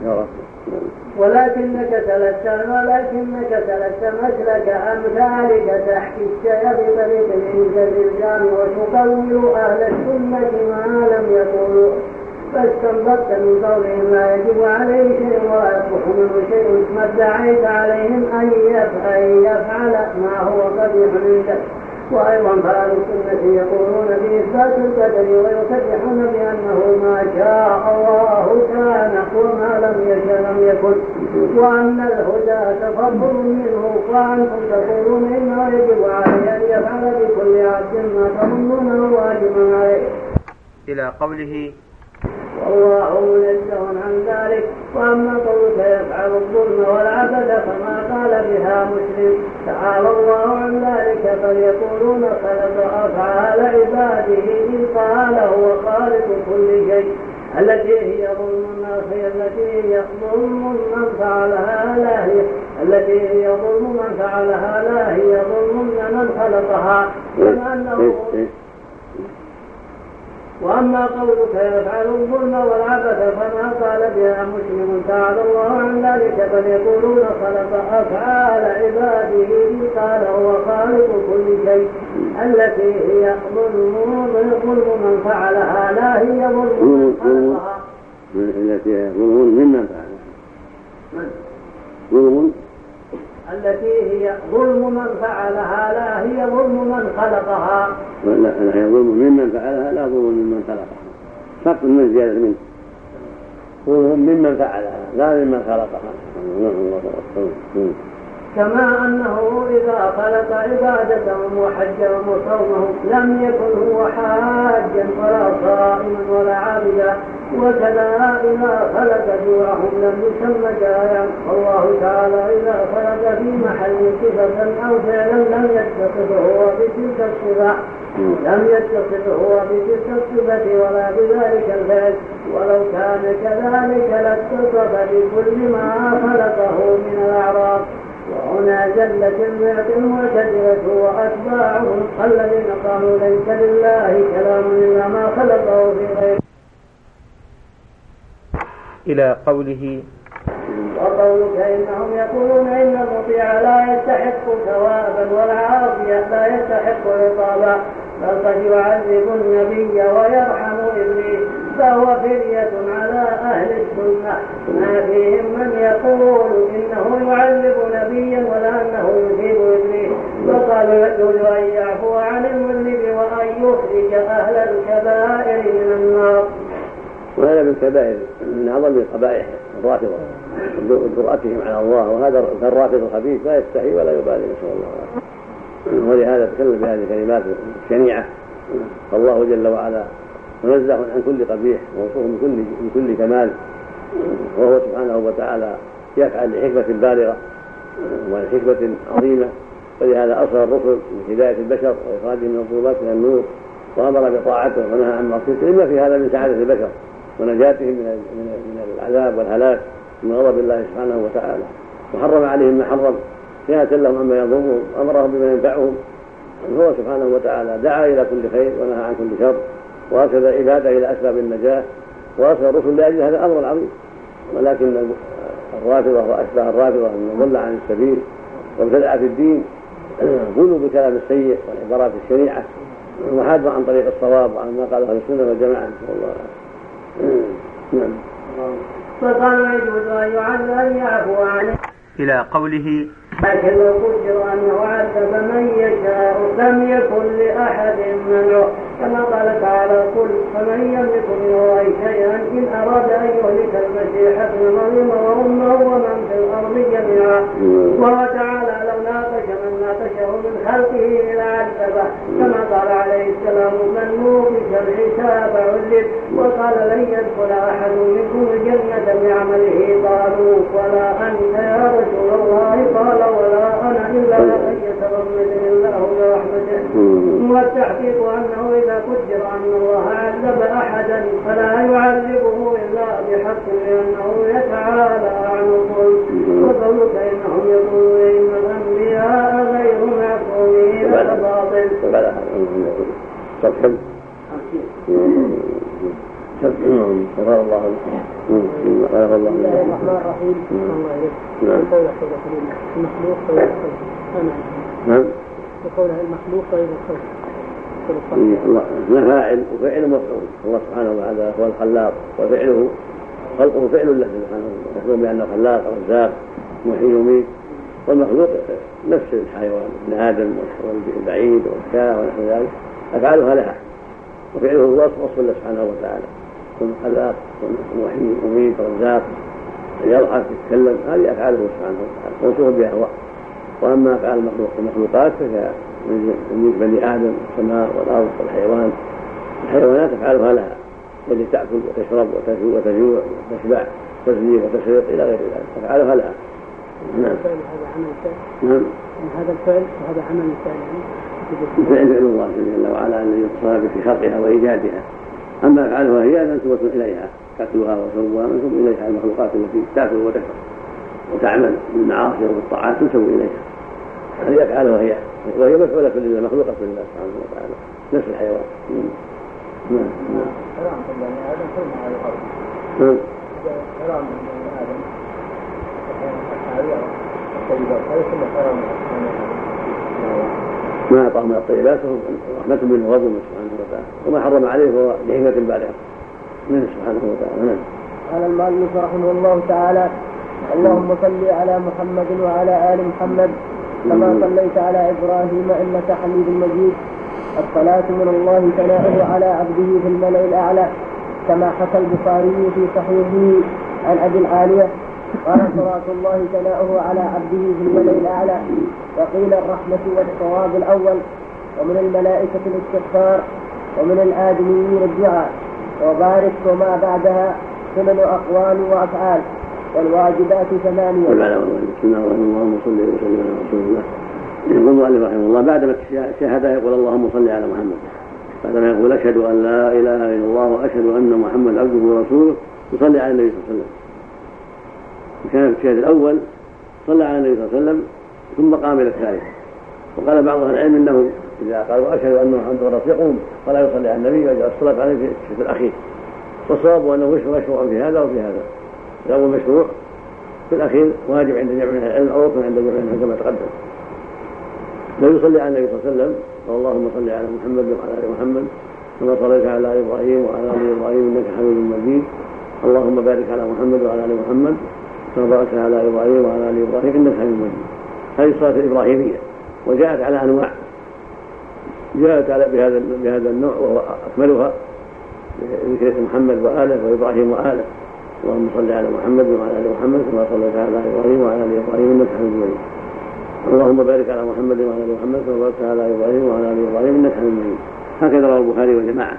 Speaker 1: ولكنك سلكت ولكنك سلكت مسلك امثالك تحكي الشيء بطريق الانتزام وتقول اهل السنه ما لم يقولوا فاستنبطت من قولهم لا يجب عليه شيء ولا يصلح منه شيء ما ادعيت عليهم ان يفعل ما هو قبيح عندك. وأيضا فأهل السنة يقولون بإثبات القدر ويصرحون بأنه ما شاء الله كان وما لم يشاء لم يكن وأن الهدى تفضل منه وأنتم تقولون إنه يجب عليه أن يفعل بكل عبد ما تظنونه واجبا عليه
Speaker 6: إلى قوله
Speaker 1: والله منزه عن ذلك. وأما قولك يفعل الظلم والعبث فما قال بها مسلم
Speaker 7: تعالى الله عن ذلك بل يقولون خلق أفعال عباده إذ قال هو خالق كل شيء التي هي ظلم الناس التي هي ظلم من فعلها لا هي التي هي ظلم من فعلها لا هي ظلم من خلقها كما أنه وأما قولك يفعل الظلم والعبث فما قال بها مسلم تعالى الله عن ذلك بل يقولون خلق أفعال عباده إذ قال هو خالق كل شيء التي هي ظلم من فعلها لا هي ظلم من خلقها
Speaker 2: التي هي ظلم ممن فعلها ظلم
Speaker 7: التي هي ظلم من فعلها لا هي ظلم من خلقها
Speaker 2: لا هي ظلم ممن فعلها لا ظلم ممن خلقها شرط من زيادة منه ظلم ممن فعلها لا ممن خلقها
Speaker 7: كما أنه إذا خلق عبادتهم وحجهم وصومهم لم يكن هو حاجا ولا صائما ولا عابدا وكذا إذا خلق جوعهم لم يسمى جائعا والله تعالى إذا خلق في محل صفة أو فعلا لم يتصف هو بتلك الصفة لم يتصف هو بتلك الصفة ولا بذلك الفعل ولو كان كذلك لاتصف بكل ما خلقه من الأعراض وهنا جلت المئة المعتدلة وأتباعهم الذين قالوا ليس لله كلام إلا ما خلقه في غيره
Speaker 6: إلى قوله
Speaker 7: وقولك إنهم يقولون إن المطيع لا يستحق ثوابا والعاصي لا يستحق عقابا بل قد يعذب النبي ويرحم إبليس فهو فرية على أهل السنة ما فيهم من يقول إنه يعذب نبيا ولا أنه يثيب إبليس وقالوا يجوز أن يعفو عن المذنب وأن يخرج أهل الكبائر من النار.
Speaker 2: وهذا من الكبائر من أعظم القبائح الرافضة جرأتهم على الله وهذا الرافض الخبيث لا يستحي ولا يبالي نسأل الله العافية ولهذا تكلم بهذه الكلمات الشنيعة فالله جل وعلا منزه عن كل قبيح ووصوف من كل من كل كمال وهو سبحانه وتعالى يفعل لحكمة بالغة ولحكمة عظيمة ولهذا أرسل الرسل من هداية البشر وإخراجهم من الظلمات إلى النور وأمر بطاعته ونهى عن معصيته إما في هذا من سعادة البشر ونجاتهم من من العذاب والهلاك من غضب الله سبحانه وتعالى وحرم عليهم ما حرم صيانة لهم عما يضرهم أمرهم بما ينفعهم هو سبحانه وتعالى دعا إلى كل خير ونهى عن كل شر وأرسل عباده إلى أسباب النجاة وأرسل الرسل لأجل هذا الأمر العظيم ولكن الرافضة وأشباه الرافضة من ضل عن السبيل وابتدع في الدين قولوا بالكلام السيء والعبارات الشنيعة وحاد عن طريق الصواب وعن ما قاله أهل السنة والجماعة نسأل الله نعم.
Speaker 7: فقال يجوز أن يعذب أن يعفو عنه
Speaker 6: إلى قوله
Speaker 7: لكن لو قدر أنه عذب من يشاء لم يكن لأحد منه كما قال تعالى قل فمن يملك من الله شيئا إن أراد أن يهلك المسيح ابن مريم وأمه ومن في الأرض جميعا وهو تعالى لو ناقش من ناقشه من خلقه لعذبه كما قال عليه السلام من نوقش الحساب عذب وقال لن يدخل أحد منكم الجنة بعمله قالوا ولا أنت يا رسول الله قال ولا أنا إلا أن يتغمدني الله برحمته والتحقيق أنه إذا قدر أن الله عذب أحدا فلا يعذبه إلا بحق لأنه يتعالى عن الظلم وقولك إنهم يقولون إن الأنبياء غير معصومين فباطل
Speaker 2: غفر الله غفر الله
Speaker 3: الرحمن الرحيم المخلوق غير الخلق
Speaker 2: نعم
Speaker 3: وقولها المخلوق غير الخلق
Speaker 2: الله فاعل وفعل مفعول الله سبحانه وتعالى هو الخلاق وفعله خلقه فعل له سبحانه مخلوق بأنه خلاق رزاق محيي يميت والمخلوق نفس الحيوان ابن آدم والبعيد والشاة ونحو ذلك أفعالها لها وفعله هو وصف الله سبحانه وتعالى خلاق ومحيي يميت رزاق يضحك يتكلم هذه أفعاله سبحانه وتعالى موصوف بها هو وأما أفعال المخلوقات فهي من بني آدم والسماء والأرض والحيوان الحيوانات أفعالها لها التي تأكل وتشرب وتجوع وتشبع تزني وتسرق إلى غير ذلك أفعالها لها نعم.
Speaker 3: هذا عمل فعل.
Speaker 2: نعم.
Speaker 3: هذا الفعل وهذا عمل فعل
Speaker 2: فعل فعل الله جل وعلا الذي يتصرف في خلقها وإيجادها. أما أفعالها هي منسوبة إليها، قتلها وسوها منسوب إليها، المخلوقات التي تأكل وتشرب وتعمل بالمعاصي والطاعات تنسب إليها. هذه أفعالها هي، وهي مفعولة لله، مخلوقة لله سبحانه وتعالى، نفس الحيوان. نعم.
Speaker 8: حرام يعني هذا كل على الأرض.
Speaker 2: نعم.
Speaker 8: حرام من آدم. الطيبات هذا كله حرام.
Speaker 2: ما أعطاه من الطيبات رحمة منه وغضب سبحانه وتعالى، وما حرم عليه هو لحكمة بالغة منه سبحانه وتعالى. نعم.
Speaker 7: قال المؤلف رحمه الله تعالى: اللهم صل على محمد وعلى آل محمد كما صليت على إبراهيم إنك حميد مجيد. الصلاة من الله ثناؤه على عبده في الملأ الأعلى، كما حكى البخاري في صحيحه عن أبي العالية قال: صلاة الله ثناؤه على عبده في الملأ الأعلى. وقيل الرحمة والصواب الأول، ومن الملائكة الاستغفار، ومن الآدميين الدعاء. وبارك وما بعدها ثمن أقوال وأفعال، والواجبات ثمانية.
Speaker 2: بسم الله اللهم صل وسلم على رسول الله. يقول المؤلف رحمه الله بعدما شهد يقول اللهم صل على محمد، بعدما يقول أشهد أن لا إله إلا الله وأشهد أن محمد عبده ورسوله، يصلي على النبي صلى الله عليه وسلم. كان في الشهد الأول صلى على النبي صلى الله عليه وسلم ثم قام إلى الثالث. وقال بعض أهل العلم إنه إذا قالوا أشهد أن محمد رسول يقوم فلا يصلي على النبي ويجعل الصلاة عليه في الشهد الأخير. والصواب أنه مشروع في هذا وفي هذا. الأول مشروع، في الأخير واجب عند جميع العلم أو ركن عند جميع العلم كما تقدم. لا يصلي على النبي صلى الله عليه وسلم اللهم صل على محمد وعلى آل محمد كما صليت على إبراهيم وعلى آل إبراهيم إنك حميد مجيد. اللهم بارك على محمد وعلى آل محمد كما باركت على إبراهيم وعلى آل إبراهيم إنك حميد مجيد. هذه الصلاة الإبراهيمية، وجاءت على أنواع، جاءت على بهذا بهذا النوع وهو أكملها ذكر محمد وآله وإبراهيم وآله. اللهم صل على محمد وعلى آل محمد كما صليت على إبراهيم وعلى آل إبراهيم إنك حميد مجيد. اللهم بارك على محمد وعلى آل محمد كما باركت على إبراهيم وعلى آل إبراهيم إنك حميد مجيد. هكذا رواه البخاري وجماعة.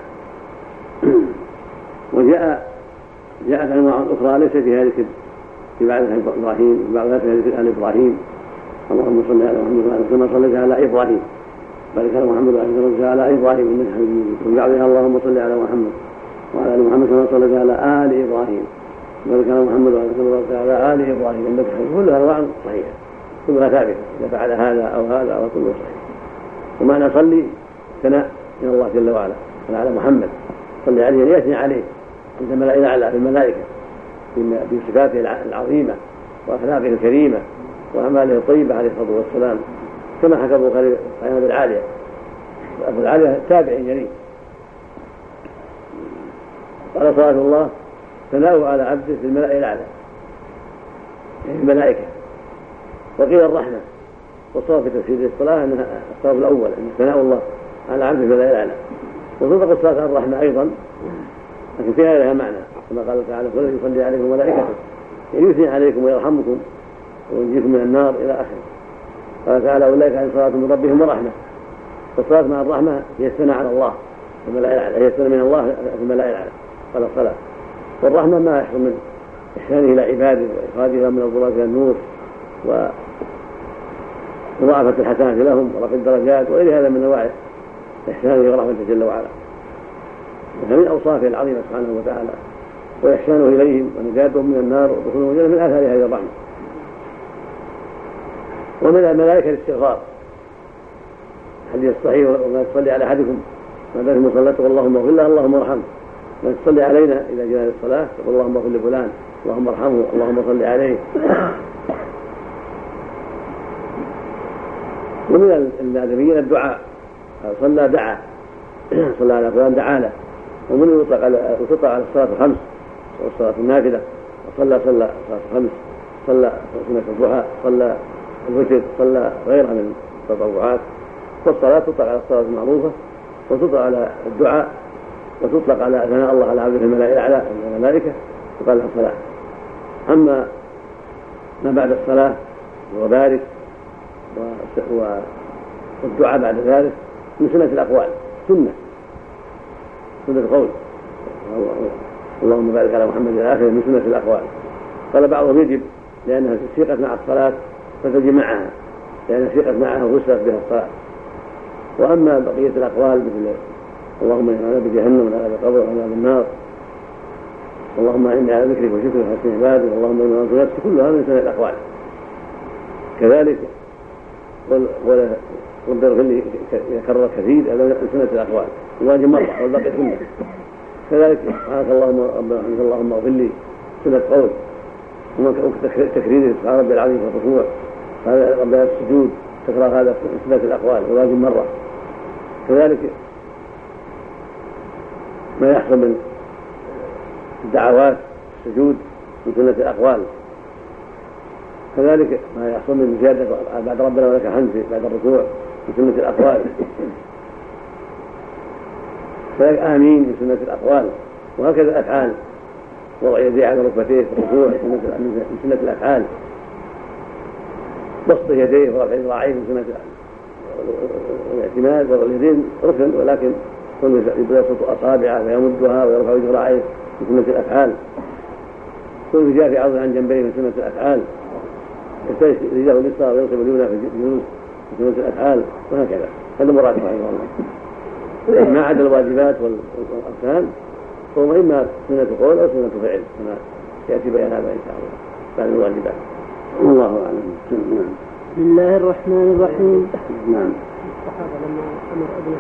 Speaker 2: وجاء جاءت أنواع أخرى ليس فيها ذكر في بعض إبراهيم، في بعضها فيها ذكر آل إبراهيم. اللهم صل على محمد وعلى كما صليت على إبراهيم، بارك على محمد وعلى على إبراهيم إنك حميد مجيد. وفي بعضها اللهم صل على محمد وعلى آل محمد كما صليت على آل إبراهيم، بارك على محمد وعلى على آل إبراهيم إنك حميد. كلها أنواع صحيحة، كلها ثابتة، إذا فعل هذا أو هذا أو كله صحيح. ومعنى صلي ثناء من الله جل وعلا على محمد، صلي عليه ليثني عليه عند الملائكة على الملائكة في صفاته العظيمة وأخلاقه الكريمة وأعماله الطيبة عليه الصلاة والسلام، كما حكى البخاري عن أبي العالية. أبو العالية تابع جليل قال صلاة الله ثناؤه على عبده في الملأ الأعلى، يعني الملائكة. وقيل الرحمة، والصواب في تفسير الصلاة أنها الصواب الأول أن ثناء الله على عبده في الملأ الأعلى. وتطلق الصلاة على الرحمة أيضا، لكن فيها لها معنى كما قال تعالى: فلا يصلي عليكم ملائكته، يعني يثني عليكم ويرحمكم وينجيكم من النار إلى آخره. قال تعالى: أولئك عليهم صلاة من ربهم ورحمة. فالصلاة مع الرحمة هي الثناء على الله في الملأ الأعلى، هي الثناء من الله في الملأ الأعلى قال الصلاة. والرحمة ما يحصل من إحسانه إلى عباده وإخراجهم من الظلمات إلى النور ومضاعفة الحسنات لهم ورفع الدرجات وغير هذا من نواحي إحسانه ورحمته جل وعلا. ومن أوصافه العظيمة سبحانه وتعالى وإحسانه إليهم ونجاتهم من النار ودخولهم الجنة من آثار هذه الرحمة. ومن الملائكة الاستغفار، الحديث الصحيح: وما تصلي على أحدكم ما دام في صلاته اللهم اغفر له اللهم ارحمه. ما تصلي علينا إذا جاء الصلاة تقول اللهم اغفر لفلان، اللهم ارحمه، اللهم صل عليه. ومن الآدميين الدعاء، صلى دعا، صلى على فلان دعا له. ومن يطلق على الصلاة الخمس والصلاة النافلة، وصلى صلى صلاة الخمس، صلى سنة الضحى، صلى الوتر، صلى غيرها من التطوعات. والصلاة تطلق على الصلاة المعروفة، وتطلق على الدعاء، وتطلق على ثناء الله على عبده في الملائكة الأعلى الملائكة وقال لها الصلاة. أما ما بعد الصلاة وبارك والدعاء بعد ذلك من سنة الأقوال، سنة سنة القول اللهم بارك على محمد إلى آخره من سنة الأقوال. قال بعضهم يجب لأنها سيقت مع الصلاة فتجي معها، لأنها سيقت معها وفسرت بها الصلاة. وأما بقية الأقوال مثل اللهم إني أعوذ بجهنم من عذاب القبر ومن عذاب النار، اللهم إني على ذكرك وشكرك وحسن عبادك، اللهم إني أعوذ نفسي، كلها من سنة الأقوال. كذلك رب اغفر لي يكرر كثير من سنة الأقوال، الواجب مرة والباقي سنة. كذلك سبحانك اللهم ربنا اللهم اغفر لي سنة قول، وتكرير سبحان ربي العظيم في الركوع، هذا ربنا السجود تكرار هذا سنة الأقوال والواجب مرة. كذلك ما يحصل من الدعوات السجود من سنة الأقوال. كذلك ما يحصل من زيادة بعد ربنا ولك الحمد بعد الركوع من سنة الأقوال. كذلك آمين من سنة الأقوال. وهكذا الأفعال، وضع يديه على ركبتيه في الركوع من سنة الأفعال، بسط يديه ورفع ذراعيه من سنة الاعتماد. وضع اليدين ركن، ولكن يبسط أصابعه ويمدها ويرفع ذراعيه من سنة الأفعال. كل جاء في عرض عن جنبيه من سنة الأفعال، يفترش رجله اليسرى وينصب اليمنى في الجلوس من سنة الأفعال، وهكذا. هذا مراد رحمه الله. ما عدا الواجبات والأركان فهو إما سنة قول أو سنة فعل، كما يأتي بيان هذا إن شاء الله بعد الواجبات. الله أعلم. نعم.
Speaker 7: بسم الله الرحمن الرحيم.
Speaker 2: نعم.
Speaker 3: الصحابة لما أمر أبي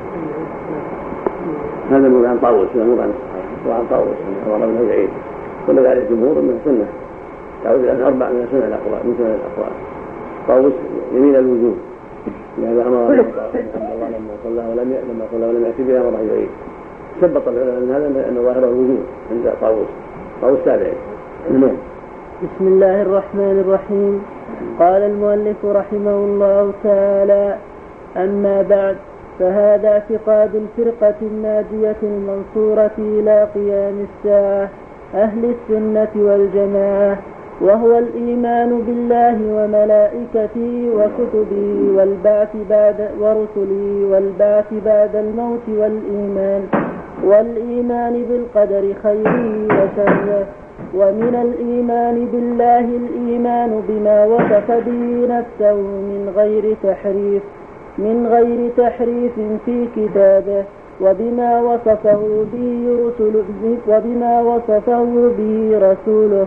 Speaker 2: هذا مو عن طاووس، هذا مو عن الصحابة، وعن طاووس هو رجل يعيد. كل ذلك الجمهور من سنة تعود إلى أربع من سنة الأقوال من سنة الأقوال. طاووس يمين الوجوب، لهذا أمر عبد الله لما صلى ولم لما صلى ولم يأتي بها أمره يعيد. ثبت العلماء من هذا أن ظاهره الوجوب عند طاووس. طاووس تابعي. نعم.
Speaker 7: بسم الله الرحمن الرحيم. قال المؤلف رحمه الله تعالى: أما بعد، فهذا اعتقاد الفرقة الناجية المنصورة إلى قيام الساعة أهل السنة والجماعة، وهو الإيمان بالله وملائكته وكتبه والبعث بعد ورسله والبعث بعد الموت، والإيمان والإيمان بالقدر خيره وشره. ومن الإيمان بالله الإيمان بما وصف به نفسه من غير تحريف من غير تحريف في كتابه، وبما وصفه به رسله وبما وصفه به رسوله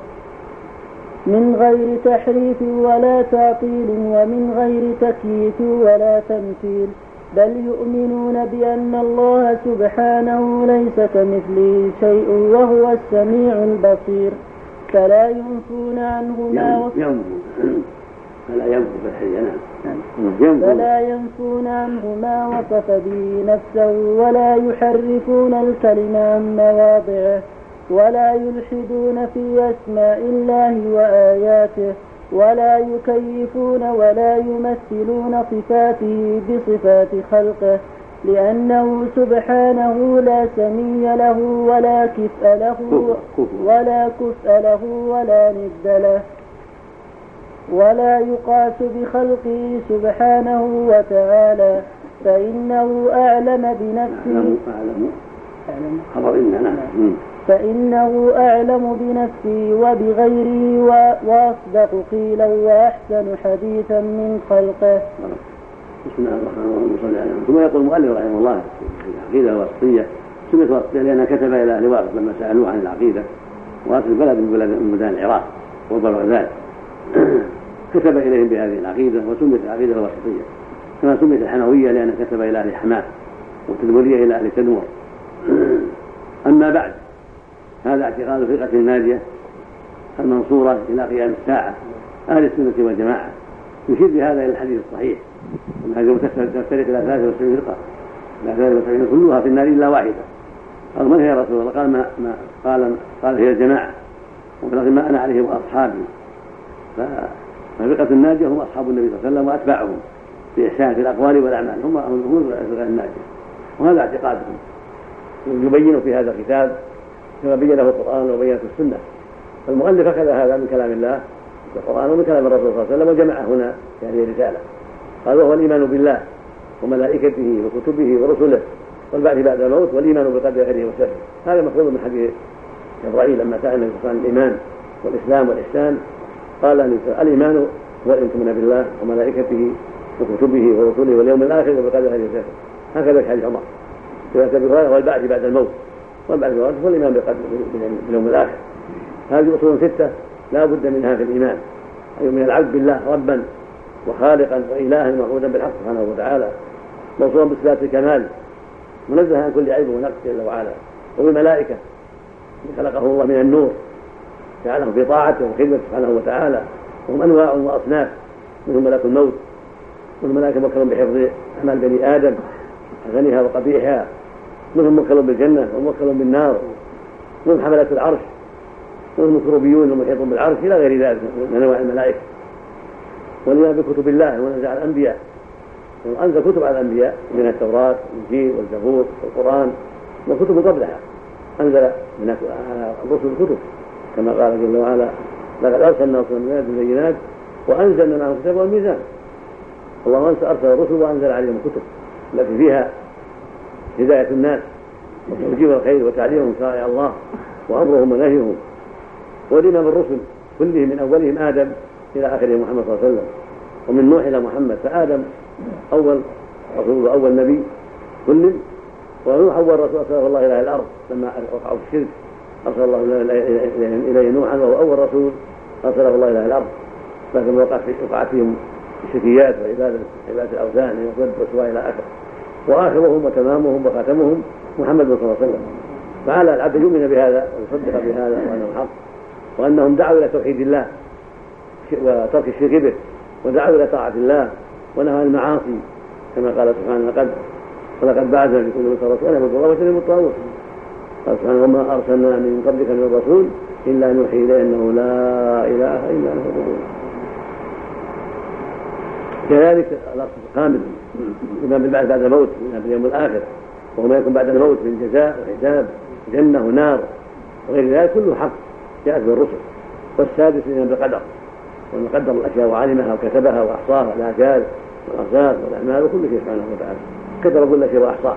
Speaker 7: من غير تحريف ولا تعطيل، ومن غير تكييف ولا تمثيل، بل يؤمنون بأن الله سبحانه ليس كمثله شيء وهو السميع البصير، فلا ينفون عنه ما
Speaker 2: فلا ينفون
Speaker 7: فلا ينفون عنه ما وصف به نفسه، ولا يحرفون الكلم عن مواضعه، ولا يلحدون في أسماء الله وآياته، ولا يكيفون ولا يمثلون صفاته بصفات خلقه، لأنه سبحانه لا سمي له ولا كفء له ولا كفء له ولا ند له، ولا يقاس بخلقه سبحانه وتعالى، فإنه أعلم بنفسه فإنه أعلم بنفسه وبغيره وأصدق قيلا وأحسن حديثا من خلقه.
Speaker 2: بسم الله الرحمن الرحيم. ثم يقول المؤلف رحمه الله في العقيدة الواسطية، سميت واسطية لأنها كتب إلى أهل واسط لما سألوه عن العقيدة، واسط بلد من بلاد من بلدان العراق وبغداد، كتب إليهم بهذه العقيدة وسميت العقيدة الواسطية، كما سميت الحنوية لأنها كتب إلى أهل حماه، والتدمرية إلى أهل تدمر. أما بعد، هذا اعتقاد الفرقة الناجية المنصورة إلى قيام الساعة أهل السنة والجماعة، يشير بهذا إلى الحديث الصحيح أن هذه تفترق إلى ثلاثة وسبعين فرقة، لا ثلاثة وسبعين كلها في النار إلا واحدة. قال: من هي يا رسول الله؟ قال: ما ما قال قال هي الجماعة، وقال: ما أنا عليه وأصحابي. فالفرقة الناجية هم أصحاب النبي صلى الله عليه وسلم وأتباعهم بإحسان في الأقوال والأعمال، هم هم الفرقة الناجية، وهذا اعتقادهم يبين في هذا الكتاب كما بينه القرآن وبينه السنة. فالمؤلف أخذ هذا من كلام الله القرآن ومن كلام الرسول صلى الله عليه وسلم وجمعه هنا في هذه الرسالة. قال: وهو الإيمان بالله وملائكته وكتبه ورسله والبعث بعد الموت والإيمان بقدر خيره وشره. هذا مفروض من حديث جبرائيل لما سأل النبي صلى الله عليه وسلم الإيمان والإسلام والإحسان، قال الإيمان هو أن تؤمن بالله وملائكته وكتبه ورسله واليوم الآخر وبقدر خيره وشره. هكذا حديث عمر والبعث بعد الموت، والبعث بعد الموت هو الإيمان باليوم الآخر. هذه أصول ستة لا بد منها في الإيمان، أي من العبد بالله ربا وخالقا وإلها معبودا بالحق سبحانه وتعالى، موصولا بصفات الكمال منزها عن كل عيب ونقص جل وعلا، وبالملائكة خلقه الله من النور جعله في طاعته وخدمته سبحانه وتعالى، وهم أنواع وأصناف، منهم ملك الموت والملائكة موكلون بحفظ أعمال بني آدم حسنها وقبيحها، منهم موكلون بالجنة وموكلون بالنار، منهم حملة العرش وهم الكروبيون ومحيطون بالعرش إلى غير ذلك من أنواع الملائكة. والإيمان بكتب الله ونزل على الأنبياء، وأنزل كتب على الأنبياء من التوراة والإنجيل والزبور والقرآن وكتب قبلها، أنزل من على الرسل الكتب كما قال جل وعلا لقد أرسلنا رسلا بالبينات وأنزلنا معهم الكتاب والميزان. الله أرسل الرسل وأنزل عليهم الكتب التي فيها هداية الناس وتوجيه الخير وتعليمهم شرائع الله وأمرهم ونهيهم. والإيمان بالرسل كلهم من أولهم آدم إلى آخرهم محمد صلى الله عليه وسلم، ومن نوح إلى محمد، فآدم أول رسول وأول نبي كلهم، ونوح أول رسول أرسله الله إلى الأرض لما وقعوا في الشرك أرسل الله إليه نوحا وهو أول رسول أرسله الله إلى الأرض، لكن وقعت فيهم الشركيات وعبادة عبادة الأوثان والود والسواء إلى آخره. وآخرهم وتمامهم وخاتمهم محمد صلى الله عليه وسلم. فعلى العبد يؤمن بهذا ويصدق بهذا وأنه حق، وأنهم دعوا إلى توحيد الله وترك الشرك به، ودعوا إلى طاعة الله ونهى عن المعاصي كما قال سبحانه لقد ولقد بعثنا في كل أمة رسولا أن اعبدوا الله واجتنبوا الطاغوت. قال سبحانه وما أرسلنا من قبلك من رسول إلا نوحي إليه أنه لا إله إلا أنا فاعبدون. كذلك الأصل الخامس الإيمان بالبعث بعد الموت من اليوم الآخر، وهو ما يكون بعد الموت من جزاء وحساب جنة ونار وغير ذلك كله حق جاءت بالرسل. والسادس الإيمان بالقدر، وأن قدر الأشياء وعلمها وكتبها وأحصاها الآجال والأرزاق والأعمال وكل شيء سبحانه وتعالى، كتب كل شيء وأحصاه.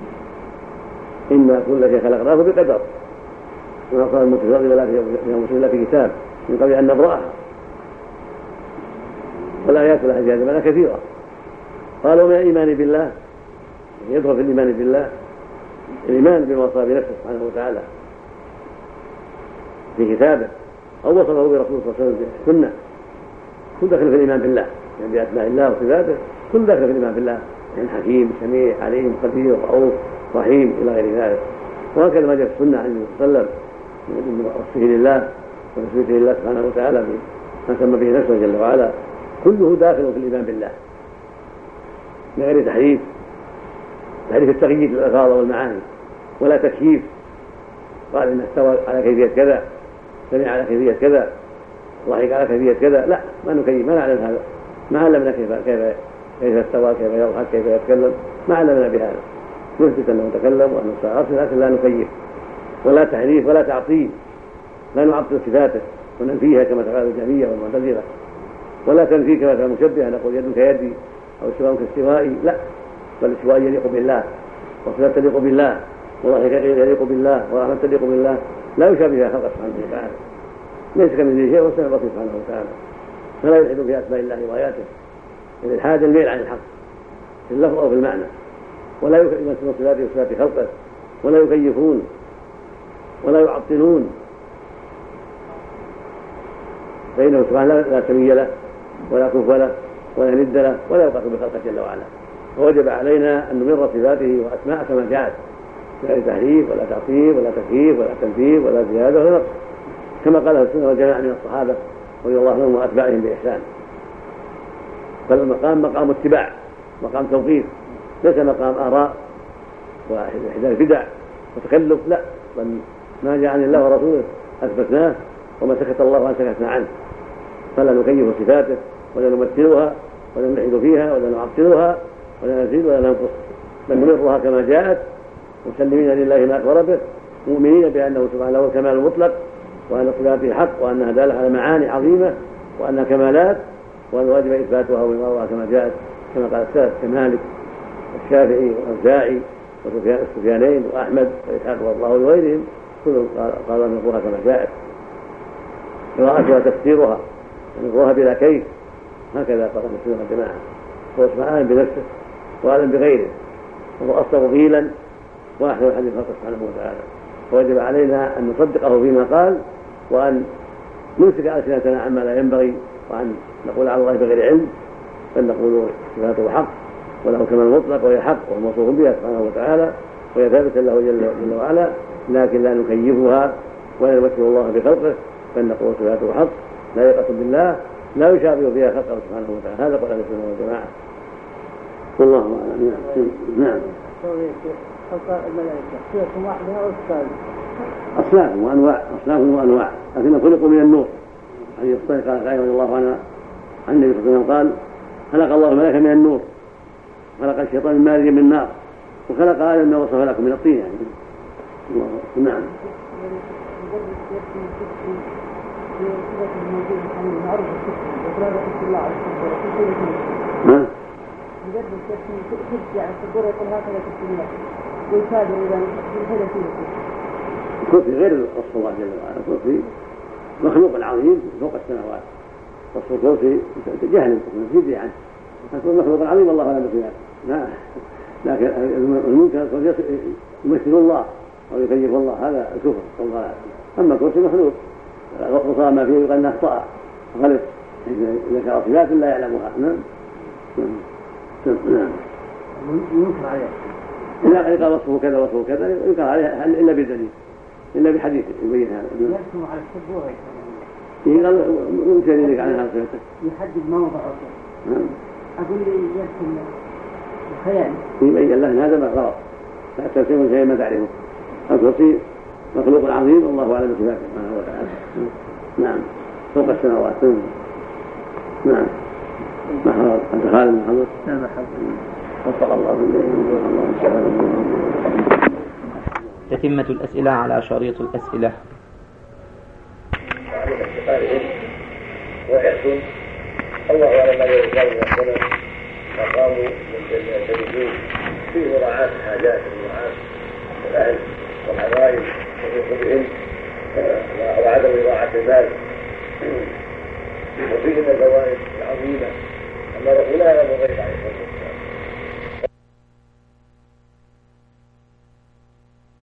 Speaker 2: إنا كل شيء خلقناه بقدر، وما صار المتفرد ولا في في كتاب من قبل أن نبرأها. والآيات لها زيادة كثيرة. قالوا من الإيمان بالله يدخل في الإيمان بالله الإيمان بما وصف بنفسه سبحانه وتعالى في كتابه أو وصفه برسوله صلى الله عليه وسلم في السنة، كل داخل في الإيمان بالله يعني بأسماء الله وصفاته، كل داخل في الإيمان بالله يعني حكيم سميع عليم قدير رؤوف رحيم إلى غير ذلك. وهكذا ما جاء في السنة عن النبي صلى الله عليه وسلم من وصفه لله ونسبته لله سبحانه وتعالى ما سمى به نفسه جل وعلا، كله داخل في الإيمان بالله من غير تحريف تحريف التغيير للألفاظ والمعاني ولا تكييف. قال إن استوى على كيفية كذا، سمع على كيفية كذا، ضحك على كيفية كذا، لا ما نكيف، ما نعلم هذا، ما علمنا كيف كيف كيف استوى، كيف يضحك، كيف يتكلم، ما علمنا بهذا. نثبت أنه تكلم وأنه استعرف، لكن لا نكيف ولا تحريف ولا تعطيل، لا نعطل صفاته وننفيها كما تفعل الجهمية والمعتزلة، ولا تنفي كما تفعل المشبهة نقول يد كيدي أو استواء كاستوائي، لا، بل الاستواء يليق بالله وصفات تليق بالله وضحك يليق بالله ورحمة تليق بالله، لا يشابهها خلق سبحانه وتعالى، ليس كمثله شيء والسميع البصير سبحانه وتعالى. فلا يلحد في أسماء الله وآياته الإلحاد الميل عن الحق في اللفظ أو في المعنى، ولا يمثلون صفاته وصفات خلقه، ولا يكيفون ولا يعطلون، فإنه سبحانه لا سمي له ولا كف له ولا ند له ولا يوقف بخلقه جل وعلا. فوجب علينا أن نمر صفاته وأسماء كما جاءت، لا تحريف ولا تعطيل ولا تكييف ولا تنفيذ ولا زيادة ولا نقص، كما قاله السنة والجماعة من الصحابة رضي الله عنهم وأتباعهم بإحسان. فالمقام مقام اتباع، مقام توقيف، ليس مقام آراء وإحداث بدع وتكلف، لا، بل ما جاء عن الله ورسوله أثبتناه، وما سكت الله عن سكتنا عنه. فلا نكيف صفاته ولا نمثلها ولا نلحد فيها ولا نعطلها ولا نزيد ولا ننقص، بل نمرها كما جاءت مسلمين لله ما أخبر به، مؤمنين بأنه سبحانه هو الكمال المطلق، وأن صفاته حق، وأنها دالة على معاني عظيمة وأنها كمالات، وأن واجب إثباتها وإمرارها كما جاءت، كما قال السلف كمالك والشافعي والأوزاعي والسفيانين وأحمد وإسحاق والله وغيرهم كلهم قالوا أن نقولها كما جاءت، قراءتها تفسيرها يقرأها بلا كيف، هكذا قال المسلمين والجماعة. هو سبحانه أعلم بنفسه وأعلم بغيره، وهو أصدق قيلا وأحسن الحديث خلقه سبحانه وتعالى، فوجب علينا أن نصدقه فيما قال، وأن نمسك ألسنتنا عما لا ينبغي، وأن نقول على الله بغير علم، بل نقول صفاته حق وله كمال مطلق وهي حق وهو موصوف بها سبحانه وتعالى وهي ثابتة له جل, جل وعلا، لكن لا نكيفها ولا نمثل الله بخلقه، بل نقول صفاته حق لا يقص بالله لا يشابه فيها خلقه سبحانه وتعالى. هذا قول أهل السنة والجماعة والله أعلم. نعم.
Speaker 5: خلق الملائكة صفة واحدة أو الثالث؟
Speaker 2: أصناف وأنواع، أصناف وأنواع، لكن خلقوا من النور. حديث الصحيح قال عائشة رضي الله عنها عن النبي صلى الله عليه وسلم قال: خلق الله الملائكة من النور، خلق الشيطان من مارج من نار، وخلق آدم ما وصف لكم من الطين. يعني الله. نعم. ها؟ الكرسي غير وصف الله جل وعلا، الكرسي مخلوق عظيم فوق السماوات، وصف الكرسي جهل في عنه، هذا مخلوق عظيم الله لا مثل له، لكن المنكر يمثل الله أو يكيف الله، هذا الكفر والضلال. أما الكرسي مخلوق وصار ما فيه يقال أنه أخطأ غلط ذكر صفات لا يعلمها. نعم. نعم.
Speaker 8: ينكر عليه
Speaker 2: إذا قال وصفه كذا وصفه كذا ينكر عليه إلا بدليل، إلا بحديث يبين هذا.
Speaker 8: يرسم على السبورة
Speaker 2: قال ممكن يدرك عنها صفته،
Speaker 5: يحدد موضعه.
Speaker 2: نعم.
Speaker 5: أقول لي يرسم الخيال
Speaker 2: يبين له هذا ما غلط، لا ترسم شيء ما تعرفه. الكرسي مخلوق عظيم والله أعلم بصفاته سبحانه وتعالى. نعم. فوق السماوات. نعم. محمد أنت خالد محمد؟
Speaker 8: نعم محمد.
Speaker 2: وفق الله الله.
Speaker 6: تتمة الأسئلة على شريط الأسئلة.
Speaker 2: ويحسن الله أعلم ما يرجعون من السنة فقاموا يجتهدون في مراعاة حاجات المعاش والأهل والحبائب وفقهم وعدم إضاعة المال، وفيه من الفوائد العظيمة أما رسول الله لا يغيب عليه الصلاة والسلام